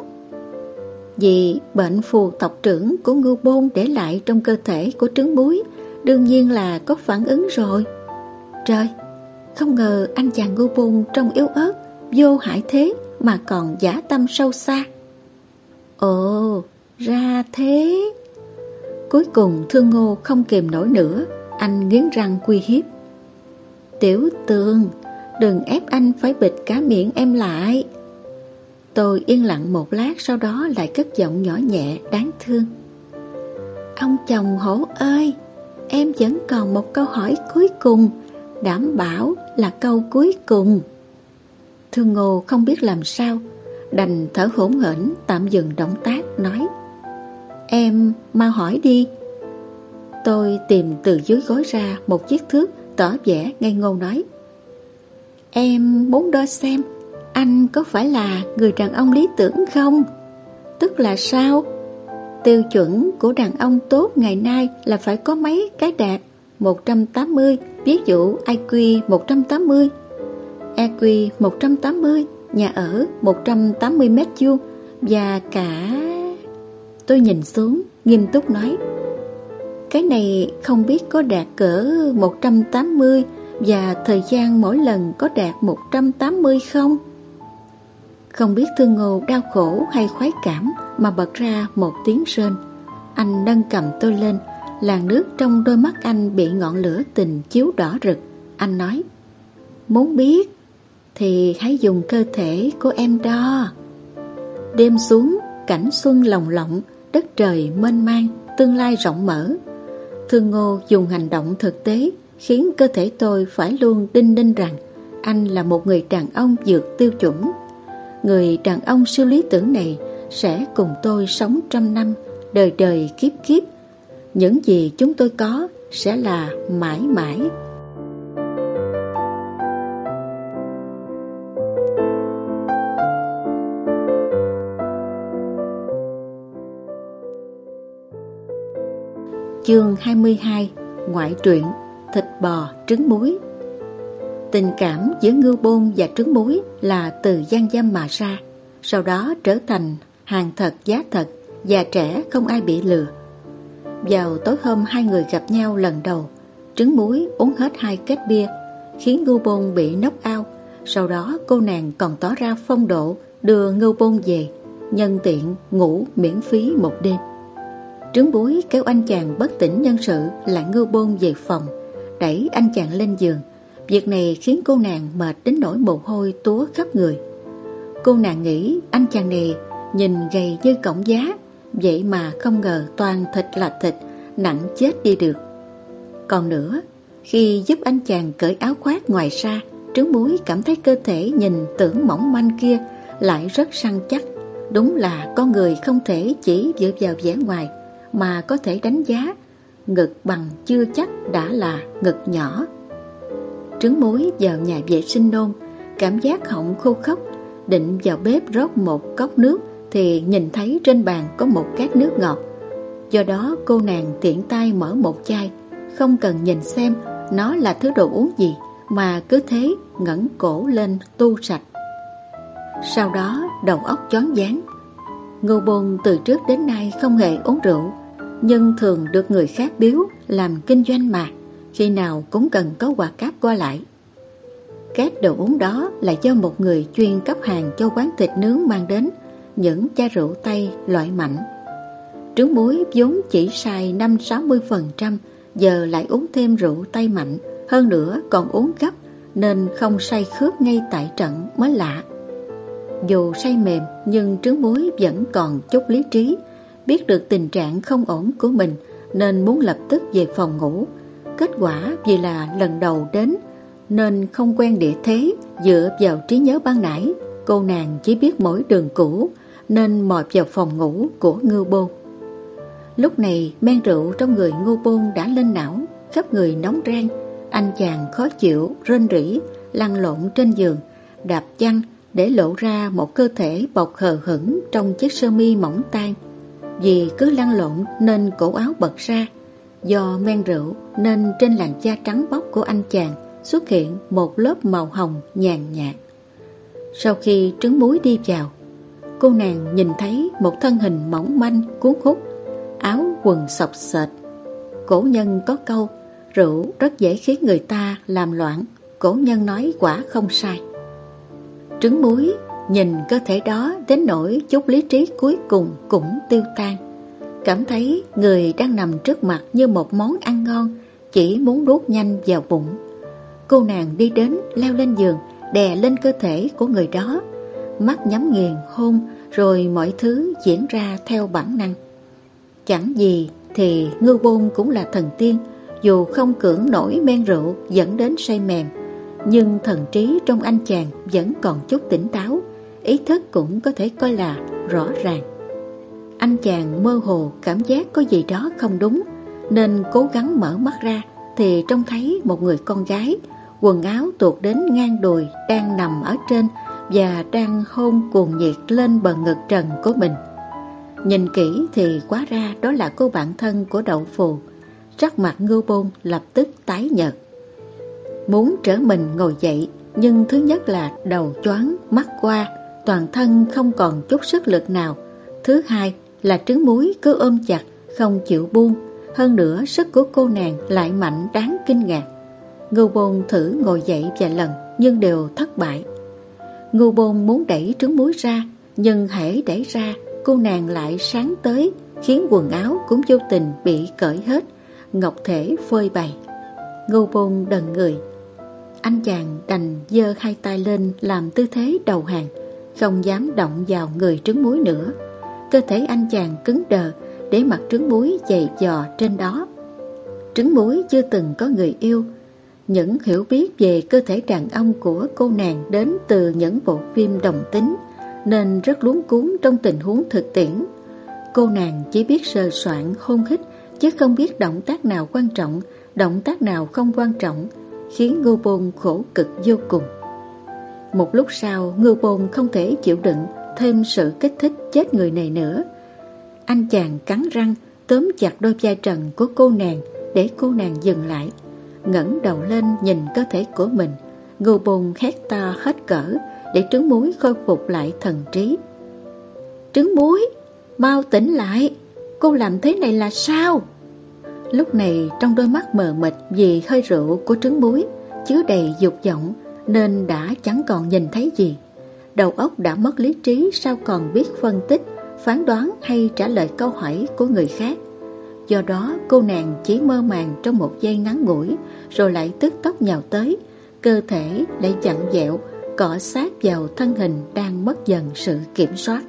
Vì bệnh phù tộc trưởng của Ngưu Bôn để lại trong cơ thể của trứng muối đương nhiên là có phản ứng rồi. Trời, không ngờ anh chàng Ngưu Bôn trông yếu ớt, vô hại thế mà còn dã tâm sâu xa. Ồ, ra thế. Cuối cùng Thương Ngô không kìm nổi nữa, anh nghiến răng uy hiếp: Tiểu Tường, đừng ép anh phải bịt cả miệng em lại. Tôi yên lặng một lát, sau đó lại cất giọng nhỏ nhẹ đáng thương: Ông chồng hổ ơi, em vẫn còn một câu hỏi cuối cùng, đảm bảo là câu cuối cùng. Thương Ngô không biết làm sao, đành thở hổn hển tạm dừng động tác, nói: Em mau hỏi đi. Tôi tìm từ dưới gối ra một chiếc thước, tỏ vẻ ngây ngô nói: Em muốn đo xem anh có phải là người đàn ông lý tưởng không? Tức là sao? Tiêu chuẩn của đàn ông tốt ngày nay là phải có mấy cái đạt 180, ví dụ IQ 180, EQ 180, nhà ở 180 mét vuông và cả... Tôi nhìn xuống, nghiêm túc nói: Cái này không biết có đạt cỡ 180 và thời gian mỗi lần có đạt 180 không? Không biết Thương Ngô đau khổ hay khoái cảm mà bật ra một tiếng rên. Anh nâng cầm tôi lên, làn nước trong đôi mắt anh bị ngọn lửa tình chiếu đỏ rực. Anh nói: Muốn biết thì hãy dùng cơ thể của em đo. Đêm xuống, cảnh xuân lồng lộng, đất trời mênh mang, tương lai rộng mở. Thương Ngô dùng hành động thực tế khiến cơ thể tôi phải luôn đinh ninh rằng anh là một người đàn ông vượt tiêu chuẩn. Người đàn ông siêu lý tưởng này sẽ cùng tôi sống 100 năm, đời đời kiếp kiếp. Những gì chúng tôi có sẽ là mãi mãi. Chương 22: Ngoại truyện: Thịt bò trứng muối. Tình cảm giữa Ngưu Bôn và trứng muối là từ gian dâm mà ra, sau đó trở thành hàng thật giá thật, già trẻ không ai bị lừa. Vào tối hôm hai người gặp nhau lần đầu, trứng muối uống hết 2 két bia, khiến Ngưu Bôn bị knock out. Sau đó cô nàng còn tỏ ra phong độ đưa Ngưu Bôn về, nhân tiện ngủ miễn phí một đêm. Trứng muối kéo anh chàng bất tỉnh nhân sự lại Ngưu Bôn về phòng, đẩy anh chàng lên giường. Việc này khiến cô nàng mệt đến nỗi mồ hôi túa khắp người. Cô nàng nghĩ anh chàng này nhìn gầy như cọng giá, vậy mà không ngờ toàn thịt là thịt, nặng chết đi được. Còn nữa, khi giúp anh chàng cởi áo khoác ngoài ra, trứng muối cảm thấy cơ thể nhìn tưởng mỏng manh kia lại rất săn chắc. Đúng là con người không thể chỉ dựa vào vẻ ngoài mà có thể đánh giá ngực bằng chưa chắc đã là ngực nhỏ. Trứng muối vào nhà vệ sinh nôn, cảm giác họng khô khốc, định vào bếp rót một cốc nước thì nhìn thấy trên bàn có một cát nước ngọt. Do đó cô nàng tiện tay mở một chai, không cần nhìn xem nó là thứ đồ uống gì mà cứ thế ngẩng cổ lên tu sạch. Sau đó đầu óc choáng váng. Ngưu Bôn từ trước đến nay không hề uống rượu, nhưng thường được người khác biếu làm kinh doanh mà, khi nào cũng cần có quà cáp qua lại. Các đồ uống đó là do một người chuyên cấp hàng cho quán thịt nướng mang đến, những chai rượu Tây loại mạnh. Trứng muối vốn chỉ xài 50-60%, giờ lại uống thêm rượu Tây mạnh, hơn nữa còn uống gấp nên không say khướt ngay tại trận mới lạ. Dù say mềm nhưng trứng muối vẫn còn chút lý trí, biết được tình trạng không ổn của mình nên muốn lập tức về phòng ngủ. Kết quả vì là lần đầu đến nên không quen địa thế, dựa vào trí nhớ ban nãy, cô nàng chỉ biết mỗi đường cũ nên mò vào phòng ngủ của Ngưu Bôn. Lúc này men rượu trong người Ngưu Bôn đã lên não, khắp người nóng rang. Anh chàng khó chịu, rên rỉ, lăn lộn trên giường, đạp chăn để lộ ra một cơ thể bọc hờ hững trong chiếc sơ mi mỏng tang. Vì cứ lăn lộn nên cổ áo bật ra. Do men rượu nên trên làn da trắng bóc của anh chàng xuất hiện một lớp màu hồng nhàn nhạt. Sau khi trứng muối đi vào, cô nàng nhìn thấy một thân hình mỏng manh cuốn hút, áo quần xộc xệch. Cổ nhân có câu rượu rất dễ khiến người ta làm loạn, cổ nhân nói quả không sai. Trứng muối nhìn cơ thể đó đến nỗi chút lý trí cuối cùng cũng tiêu tan, cảm thấy người đang nằm trước mặt như một món ăn ngon, chỉ muốn nuốt nhanh vào bụng. Cô nàng đi đến leo lên giường, đè lên cơ thể của người đó, mắt nhắm nghiền hôn, rồi mọi thứ diễn ra theo bản năng. Chẳng gì thì Ngưu Bôn cũng là thần tiên, dù không cưỡng nổi men rượu dẫn đến say mềm, nhưng thần trí trong anh chàng vẫn còn chút tỉnh táo, ý thức cũng có thể coi là rõ ràng. Anh chàng mơ hồ cảm giác có gì đó không đúng, nên cố gắng mở mắt ra thì trông thấy một người con gái, quần áo tuột đến ngang đùi, đang nằm ở trên và đang hôn cuồng nhiệt lên bờ ngực trần của mình. Nhìn kỹ thì hóa ra đó là cô bạn thân của Đậu Phù. Sắc mặt Ngưu Bôn lập tức tái nhợt, muốn trở mình ngồi dậy, nhưng thứ nhất là đầu choáng, mắt qua, toàn thân không còn chút sức lực nào. Thứ hai là trứng muối cứ ôm chặt không chịu buông, hơn nữa sức của cô nàng lại mạnh đáng kinh ngạc. Ngưu Bôn thử ngồi dậy vài lần nhưng đều thất bại. Ngưu Bôn muốn đẩy trứng muối ra, nhưng hễ đẩy ra, cô nàng lại sáng tới, khiến quần áo cũng vô tình bị cởi hết, ngọc thể phơi bày. Ngưu Bôn đần người. Anh chàng đành giơ hai tay lên làm tư thế đầu hàng, không dám động vào người trứng muối nữa. Cơ thể anh chàng cứng đờ để mặc trứng muối giày dò trên đó. Trứng muối chưa từng có người yêu. Những hiểu biết về cơ thể đàn ông của cô nàng đến từ những bộ phim đồng tính, nên rất luống cuống trong tình huống thực tiễn. Cô nàng chỉ biết sờ soạn hôn hít, chứ không biết động tác nào quan trọng, động tác nào không quan trọng, khiến Ngưu Bôn khổ cực vô cùng. Một lúc sau, Ngưu Bôn không thể chịu đựng thêm sự kích thích chết người này nữa. Anh chàng cắn răng tóm chặt đôi vai trần của cô nàng để cô nàng dừng lại. Ngẩng đầu lên nhìn cơ thể của mình, Ngưu Bôn hét to hết cỡ để trứng muối khôi phục lại thần trí. Trứng muối, mau tỉnh lại, cô làm thế này là sao? Lúc này trong đôi mắt mờ mịt vì hơi rượu của trứng muối chứa đầy dục vọng nên đã chẳng còn nhìn thấy gì. Đầu óc đã mất lý trí, sao còn biết phân tích, phán đoán hay trả lời câu hỏi của người khác. Do đó cô nàng chỉ mơ màng trong một giây ngắn ngủi, rồi lại tức tốc nhào tới, cơ thể lại vặn vẹo, cọ sát vào thân hình đang mất dần sự kiểm soát.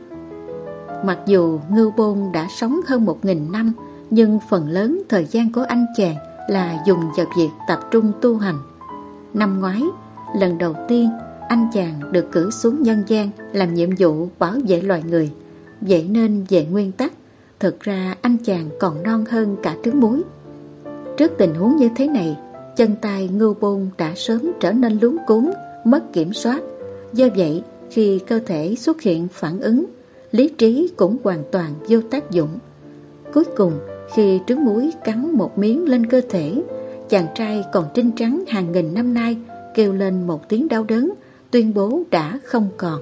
Mặc dù Ngưu Bôn đã sống hơn 1000 năm, nhưng phần lớn thời gian của anh chàng là dùng vào việc tập trung tu hành. Năm ngoái, lần đầu tiên anh chàng được cử xuống nhân gian làm nhiệm vụ bảo vệ loài người. Vậy nên về nguyên tắc, thực ra anh chàng còn non hơn cả trứng muối. Trước tình huống như thế này, chân tay Ngưu Bôn đã sớm trở nên luống cuống, mất kiểm soát. Do vậy, khi cơ thể xuất hiện phản ứng, lý trí cũng hoàn toàn vô tác dụng. Cuối cùng, khi trứng muối cắn một miếng lên cơ thể, chàng trai còn trinh trắng hàng nghìn năm nay kêu lên một tiếng đau đớn, tuyên bố đã không còn.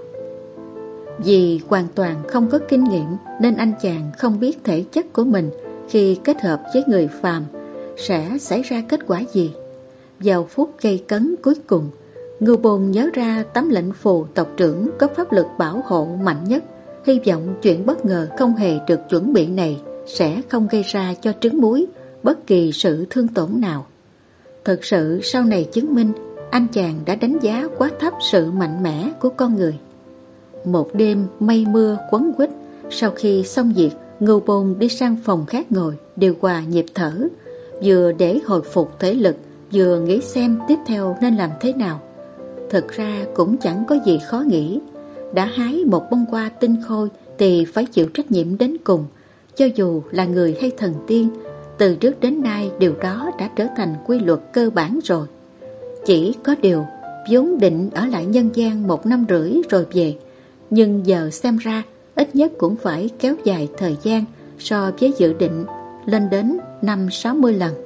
Vì hoàn toàn không có kinh nghiệm nên anh chàng không biết thể chất của mình khi kết hợp với người phàm sẽ xảy ra kết quả gì. Vào phút gây cấn cuối cùng, Ngưu Bôn nhớ ra tấm lệnh phù tộc trưởng có pháp lực bảo hộ mạnh nhất, hy vọng chuyện bất ngờ không hề được chuẩn bị này sẽ không gây ra cho trứng muối bất kỳ sự thương tổn nào. Thực sự sau này chứng minh anh chàng đã đánh giá quá thấp sự mạnh mẽ của con người. một đêm mây mưa quấn quýt, sau khi xong việc, Ngưu Bôn đi sang phòng khác ngồi, điều hòa nhịp thở, vừa để hồi phục thể lực, vừa nghĩ xem tiếp theo nên làm thế nào. Thực ra cũng chẳng có gì khó nghĩ. Đã hái một bông hoa tinh khôi thì phải chịu trách nhiệm đến cùng. Cho dù là người hay thần tiên, từ trước đến nay điều đó đã trở thành quy luật cơ bản rồi. Chỉ có điều vốn định ở lại nhân gian 1 năm rưỡi rồi về, nhưng giờ xem ra ít nhất cũng phải kéo dài thời gian so với dự định, lên đến 50-60 lần.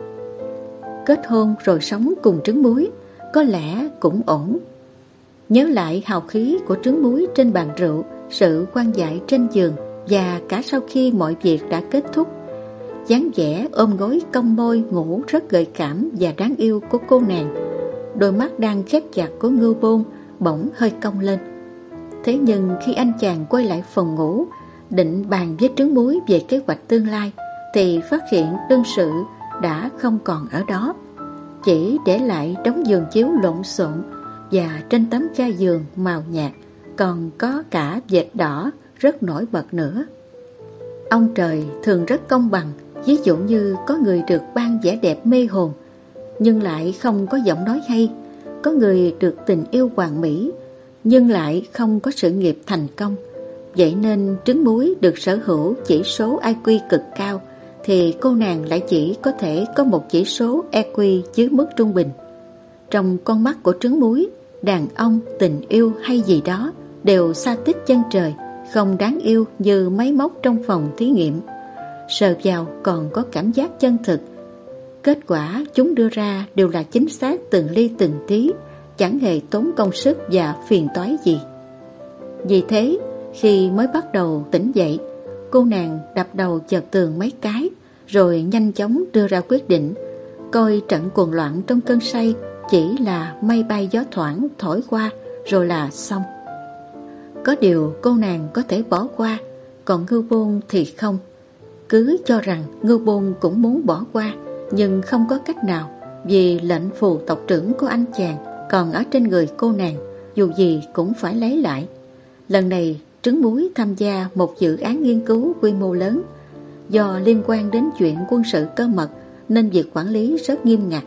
Kết hôn rồi sống cùng trứng muối có lẽ cũng ổn. Nhớ lại hào khí của trứng muối trên bàn rượu, sự khoan dại trên giường, và cả sau khi mọi việc đã kết thúc, dáng vẻ ôm gối cong môi ngủ rất gợi cảm và đáng yêu của cô nàng, đôi mắt đang khép chặt của Ngưu Bôn bỗng hơi cong lên. Thế nhưng khi anh chàng quay lại phòng ngủ, định bàn với trứng muối về kế hoạch tương lai, thì phát hiện đương sự đã không còn ở đó, chỉ để lại đống giường chiếu lộn xộn, và trên tấm ga giường màu nhạt còn có cả vệt đỏ rất nổi bật nữa. Ông trời thường rất công bằng, ví dụ như có người được ban vẻ đẹp mê hồn nhưng lại không có giọng nói hay, có người được tình yêu hoàn mỹ nhưng lại không có sự nghiệp thành công. Vậy nên trứng muối được sở hữu chỉ số IQ cực cao, thì cô nàng lại chỉ có thể có một chỉ số EQ dưới mức trung bình. Trong con mắt của trứng muối, đàn ông, tình yêu hay gì đó đều xa tích chân trời, không đáng yêu như máy móc trong phòng thí nghiệm. Sờ vào còn có cảm giác chân thực. Kết quả chúng đưa ra đều là chính xác từng ly từng tí, chẳng hề tốn công sức và phiền toái gì. Vì thế, khi mới bắt đầu tỉnh dậy, cô nàng đập đầu vào tường mấy cái, rồi nhanh chóng đưa ra quyết định, coi trận cuồng loạn trong cơn say chỉ là mây bay gió thoảng thổi qua rồi là xong. Có điều cô nàng có thể bỏ qua, còn Ngưu Bôn thì không. Cứ cho rằng Ngưu Bôn cũng muốn bỏ qua, nhưng không có cách nào, vì lệnh phù tộc trưởng của anh chàng còn ở trên người cô nàng, dù gì cũng phải lấy lại. Lần này trứng muối tham gia một dự án nghiên cứu quy mô lớn. Do liên quan đến chuyện quân sự cơ mật nên việc quản lý rất nghiêm ngặt.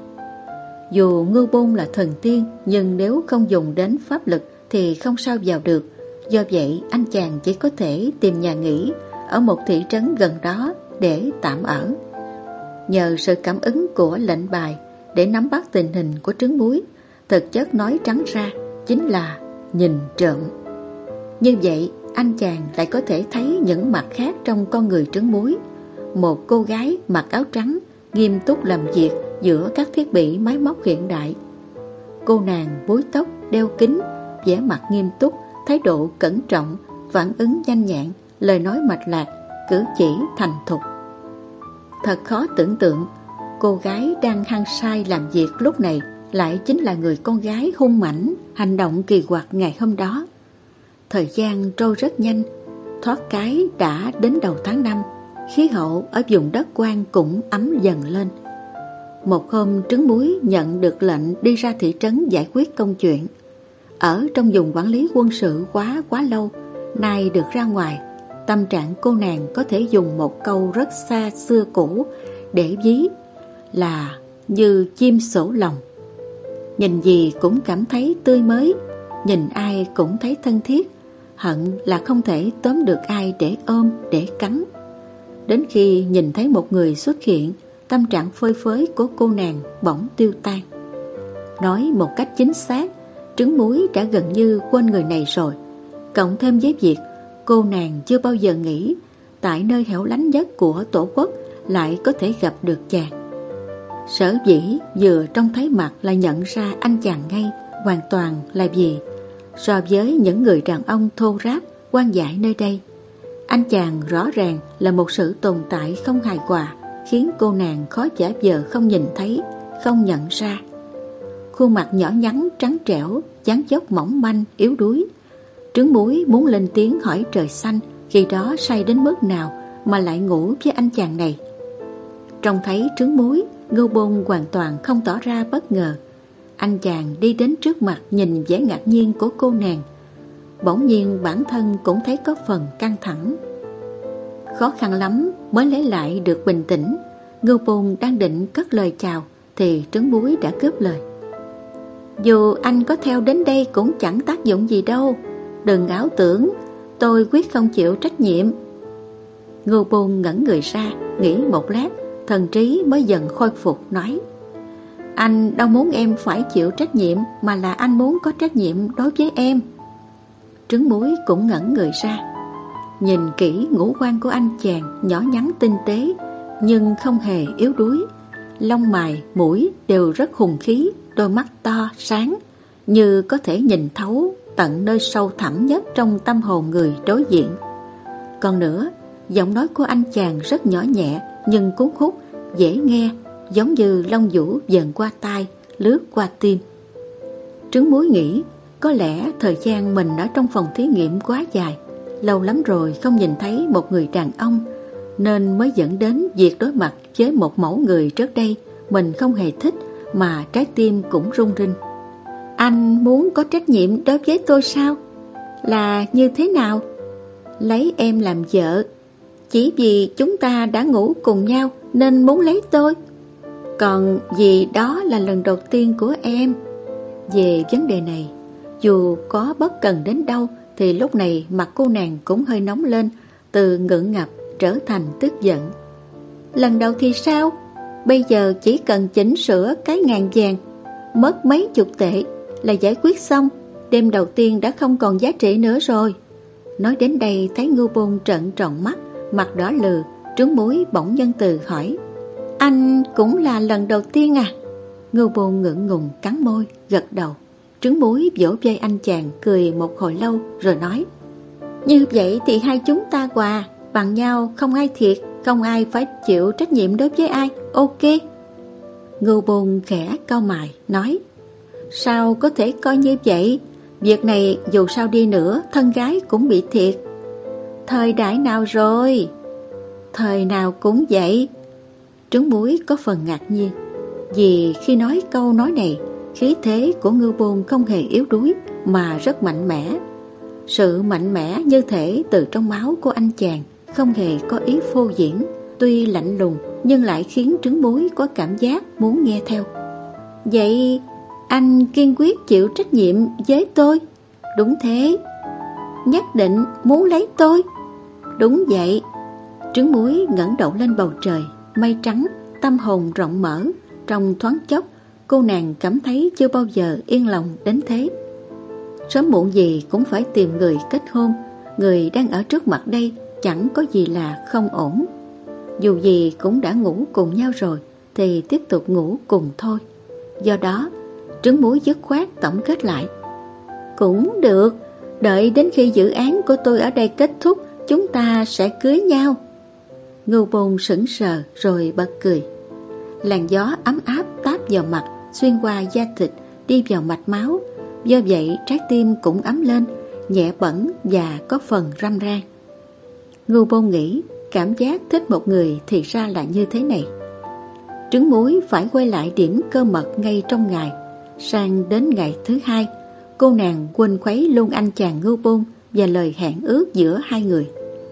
Dù Ngưu Bôn là thần tiên, nhưng nếu không dùng đến pháp lực thì không sao vào được. Do vậy anh chàng chỉ có thể tìm nhà nghỉ ở một thị trấn gần đó để tạm ở. Nhờ sự cảm ứng của lệnh bài để nắm bắt tình hình của trứng muối, thực chất nói trắng ra chính là nhìn trộm. Như vậy anh chàng lại có thể thấy những mặt khác trong con người trứng muối. Một cô gái mặc áo trắng, nghiêm túc làm việc giữa các thiết bị máy móc hiện đại. Cô nàng búi tóc, đeo kính, vẻ mặt nghiêm túc, thái độ cẩn trọng, phản ứng nhanh nhẹn, lời nói mạch lạc, cử chỉ thành thục. Thật khó tưởng tượng, cô gái đang hăng say làm việc lúc này lại chính là người con gái hung mãnh, hành động kỳ quặc ngày hôm đó. Thời gian trôi rất nhanh, thoát cái đã đến đầu tháng 5, khí hậu ở vùng đất Quan cũng ấm dần lên. Một hôm trứng muối nhận được lệnh đi ra thị trấn giải quyết công chuyện. Ở trong vùng quản lý quân sự quá lâu, nay được ra ngoài, tâm trạng cô nàng có thể dùng một câu rất xa xưa cũ để ví là như chim sổ lòng. Nhìn gì cũng cảm thấy tươi mới, nhìn ai cũng thấy thân thiết, hận là không thể tóm được ai để ôm, để cắn. Đến khi nhìn thấy một người xuất hiện, tâm trạng phơi phới của cô nàng bỗng tiêu tan. Nói một cách chính xác, trứng muối đã gần như quên người này rồi. Cộng thêm với việc cô nàng chưa bao giờ nghĩ tại nơi hẻo lánh nhất của tổ quốc lại có thể gặp được chàng. Sở dĩ vừa trông thấy mặt là nhận ra anh chàng ngay, hoàn toàn là vì so với những người đàn ông thô ráp, quan dại nơi đây, anh chàng rõ ràng là một sự tồn tại không hài hòa, khiến cô nàng khó giả vờ không nhìn thấy, không nhận ra. Khuôn mặt nhỏ nhắn, trắng trẻo, dáng dốc mỏng manh, yếu đuối. Trứng muối muốn lên tiếng hỏi trời xanh khi đó say đến mức nào mà lại ngủ với anh chàng này. Trông thấy trứng muối, Ngưu Bôn hoàn toàn không tỏ ra bất ngờ. Anh chàng đi đến trước mặt, nhìn vẻ ngạc nhiên của cô nàng. bỗng nhiên bản thân cũng thấy có phần căng thẳng. Khó khăn lắm mới lấy lại được bình tĩnh. Ngưu Bôn đang định cất lời chào thì trứng muối đã cướp lời. Dù anh có theo đến đây cũng chẳng tác dụng gì đâu. Đừng ảo tưởng, tôi quyết không chịu trách nhiệm. Ngưu Bôn ngẩn người ra, nghĩ một lát, thần trí mới dần khôi phục, nói: Anh đâu muốn em phải chịu trách nhiệm, mà là anh muốn có trách nhiệm đối với em. Trứng muối cũng ngẩn người ra, nhìn kỹ ngũ quan của anh chàng, nhỏ nhắn tinh tế nhưng không hề yếu đuối. Lông mày, mũi đều rất hùng khí, đôi mắt to, sáng, như có thể nhìn thấu tận nơi sâu thẳm nhất trong tâm hồn người đối diện. Còn nữa, giọng nói của anh chàng rất nhỏ nhẹ nhưng cuốn hút, dễ nghe, giống như lông vũ dần qua tai, lướt qua tim. Trứng muối nghĩ, có lẽ thời gian mình ở trong phòng thí nghiệm quá dài, lâu lắm rồi không nhìn thấy một người đàn ông, nên mới dẫn đến việc đối mặt với một mẫu người trước đây mình không hề thích mà trái tim cũng rung rinh. Anh muốn có trách nhiệm đối với tôi sao? Là như thế nào? Lấy em làm vợ, chỉ vì chúng ta đã ngủ cùng nhau nên muốn lấy tôi. Còn vì đó là lần đầu tiên của em. Về vấn đề này, dù có bất cần đến đâu thì lúc này mặt cô nàng cũng hơi nóng lên, từ ngượng ngập trở thành tức giận. Lần đầu thì sao? Bây giờ chỉ cần chỉnh sửa cái ngàn vàng, mất mấy chục tệ là giải quyết xong. Đêm đầu tiên đã không còn giá trị nữa rồi. Nói đến đây thấy Ngưu Bôn trợn tròn mắt, mặt đỏ lừ. Trứng muối bỗng nhân từ hỏi: Anh cũng là lần đầu tiên à? Ngưu Bôn ngượng ngùng cắn môi, gật đầu. Trứng muối vỗ vai anh chàng, cười một hồi lâu rồi nói: Như vậy thì hai chúng ta hòa bằng nhau, không ai thiệt, không ai phải chịu trách nhiệm đối với ai, ok? Ngưu Bôn khẽ cau mày nói: Sao có thể coi như vậy? Việc này dù sao đi nữa, thân gái cũng bị thiệt. Thời đại nào rồi? Thời nào cũng vậy. Trứng muối có phần ngạc nhiên, vì khi nói câu nói này, khí thế của Ngưu Bôn không hề yếu đuối mà rất mạnh mẽ. Sự mạnh mẽ như thể từ trong máu của anh chàng, không hề có ý phô diễn, tuy lạnh lùng nhưng lại khiến trứng muối có cảm giác muốn nghe theo. Vậy anh kiên quyết chịu trách nhiệm với tôi? Đúng thế. Nhất định muốn lấy tôi? Đúng vậy. Trứng muối ngẩng đầu lên bầu trời, mây trắng, tâm hồn rộng mở. Trong thoáng chốc, cô nàng cảm thấy chưa bao giờ yên lòng đến thế. Sớm muộn gì cũng phải tìm người kết hôn. Người đang ở trước mặt đây chẳng có gì là không ổn. Dù gì cũng đã ngủ cùng nhau rồi thì tiếp tục ngủ cùng thôi. Do đó, trứng muối dứt khoát tổng kết lại: Cũng được, đợi đến khi dự án của tôi ở đây kết thúc, chúng ta sẽ cưới nhau. Ngưu Bôn sững sờ rồi bật cười. Làn gió ấm áp táp vào mặt, xuyên qua da thịt, đi vào mạch máu. Do vậy trái tim cũng ấm lên, nhẹ bẫng và có phần râm ran. Ngưu Bôn nghĩ cảm giác thích một người thì ra là như thế này. Trứng muối phải quay lại điểm cơ mật ngay trong ngày. Sang đến ngày thứ hai, cô nàng quên khuấy luôn anh chàng Ngưu Bôn và lời hẹn ước giữa hai người.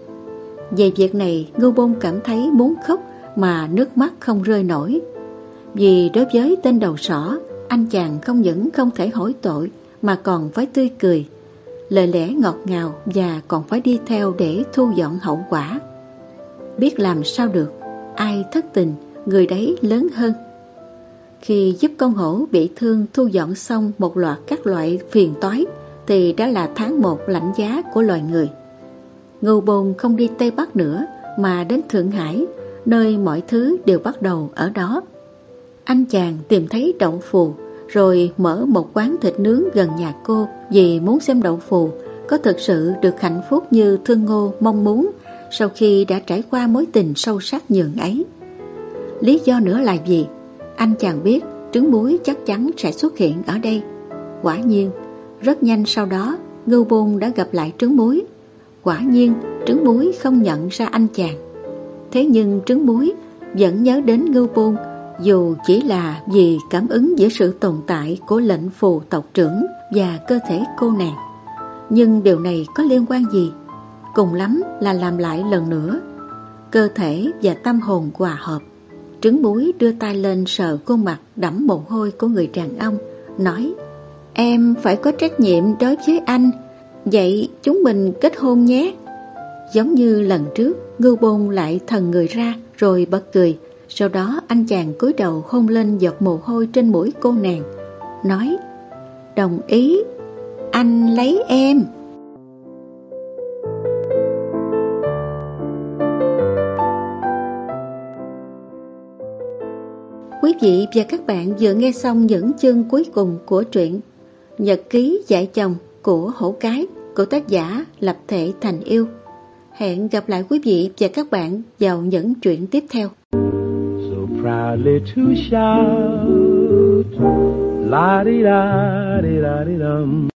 Về việc này, Ngưu Bôn cảm thấy muốn khóc mà nước mắt không rơi nổi. Vì đối với tên đầu sỏ, anh chàng không những không thể hỏi tội mà còn phải tươi cười, lời lẽ ngọt ngào, và còn phải đi theo để thu dọn hậu quả. Biết làm sao được, ai thất tình người đấy lớn hơn. Khi giúp con hổ bị thương thu dọn xong một loạt các loại phiền toái thì đã là tháng 1 lạnh giá của loài người. Ngưu Bôn không đi Tây Bắc nữa mà đến Thượng Hải, nơi mọi thứ đều bắt đầu ở đó. Anh chàng tìm thấy đậu phù rồi mở một quán thịt nướng gần nhà cô, vì muốn xem đậu phù có thực sự được hạnh phúc như Thương Ngô mong muốn sau khi đã trải qua mối tình sâu sắc nhường ấy. Lý do nữa là gì? Anh chàng biết trứng muối chắc chắn sẽ xuất hiện ở đây. Quả nhiên, rất nhanh sau đó, Ngưu Bôn đã gặp lại trứng muối. Quả nhiên, trứng muối không nhận ra anh chàng. Thế nhưng trứng muối vẫn nhớ đến Ngưu Bôn, dù chỉ là vì cảm ứng giữa sự tồn tại của lệnh phù tộc trưởng và cơ thể cô nàng. Nhưng điều này có liên quan gì? Cùng lắm là làm lại lần nữa. Cơ thể và tâm hồn hòa hợp. Trứng muối đưa tay lên sờ khuôn mặt đẫm mồ hôi của người đàn ông, nói: Em phải có trách nhiệm đối với anh, vậy chúng mình kết hôn nhé. Giống như lần trước, Ngưu Bôn lại thần người ra rồi bật cười. Sau đó anh chàng cúi đầu hôn lên giọt mồ hôi trên mũi cô nàng, nói: Đồng ý, anh lấy em. Quý vị và các bạn vừa nghe xong những chương cuối cùng của truyện Nhật ký dạy chồng của Hổ Cái của tác giả Lập Thể Thành Yêu. Hẹn gặp lại quý vị và các bạn vào những truyện tiếp theo. So proudly to shout, la di da di da di dum.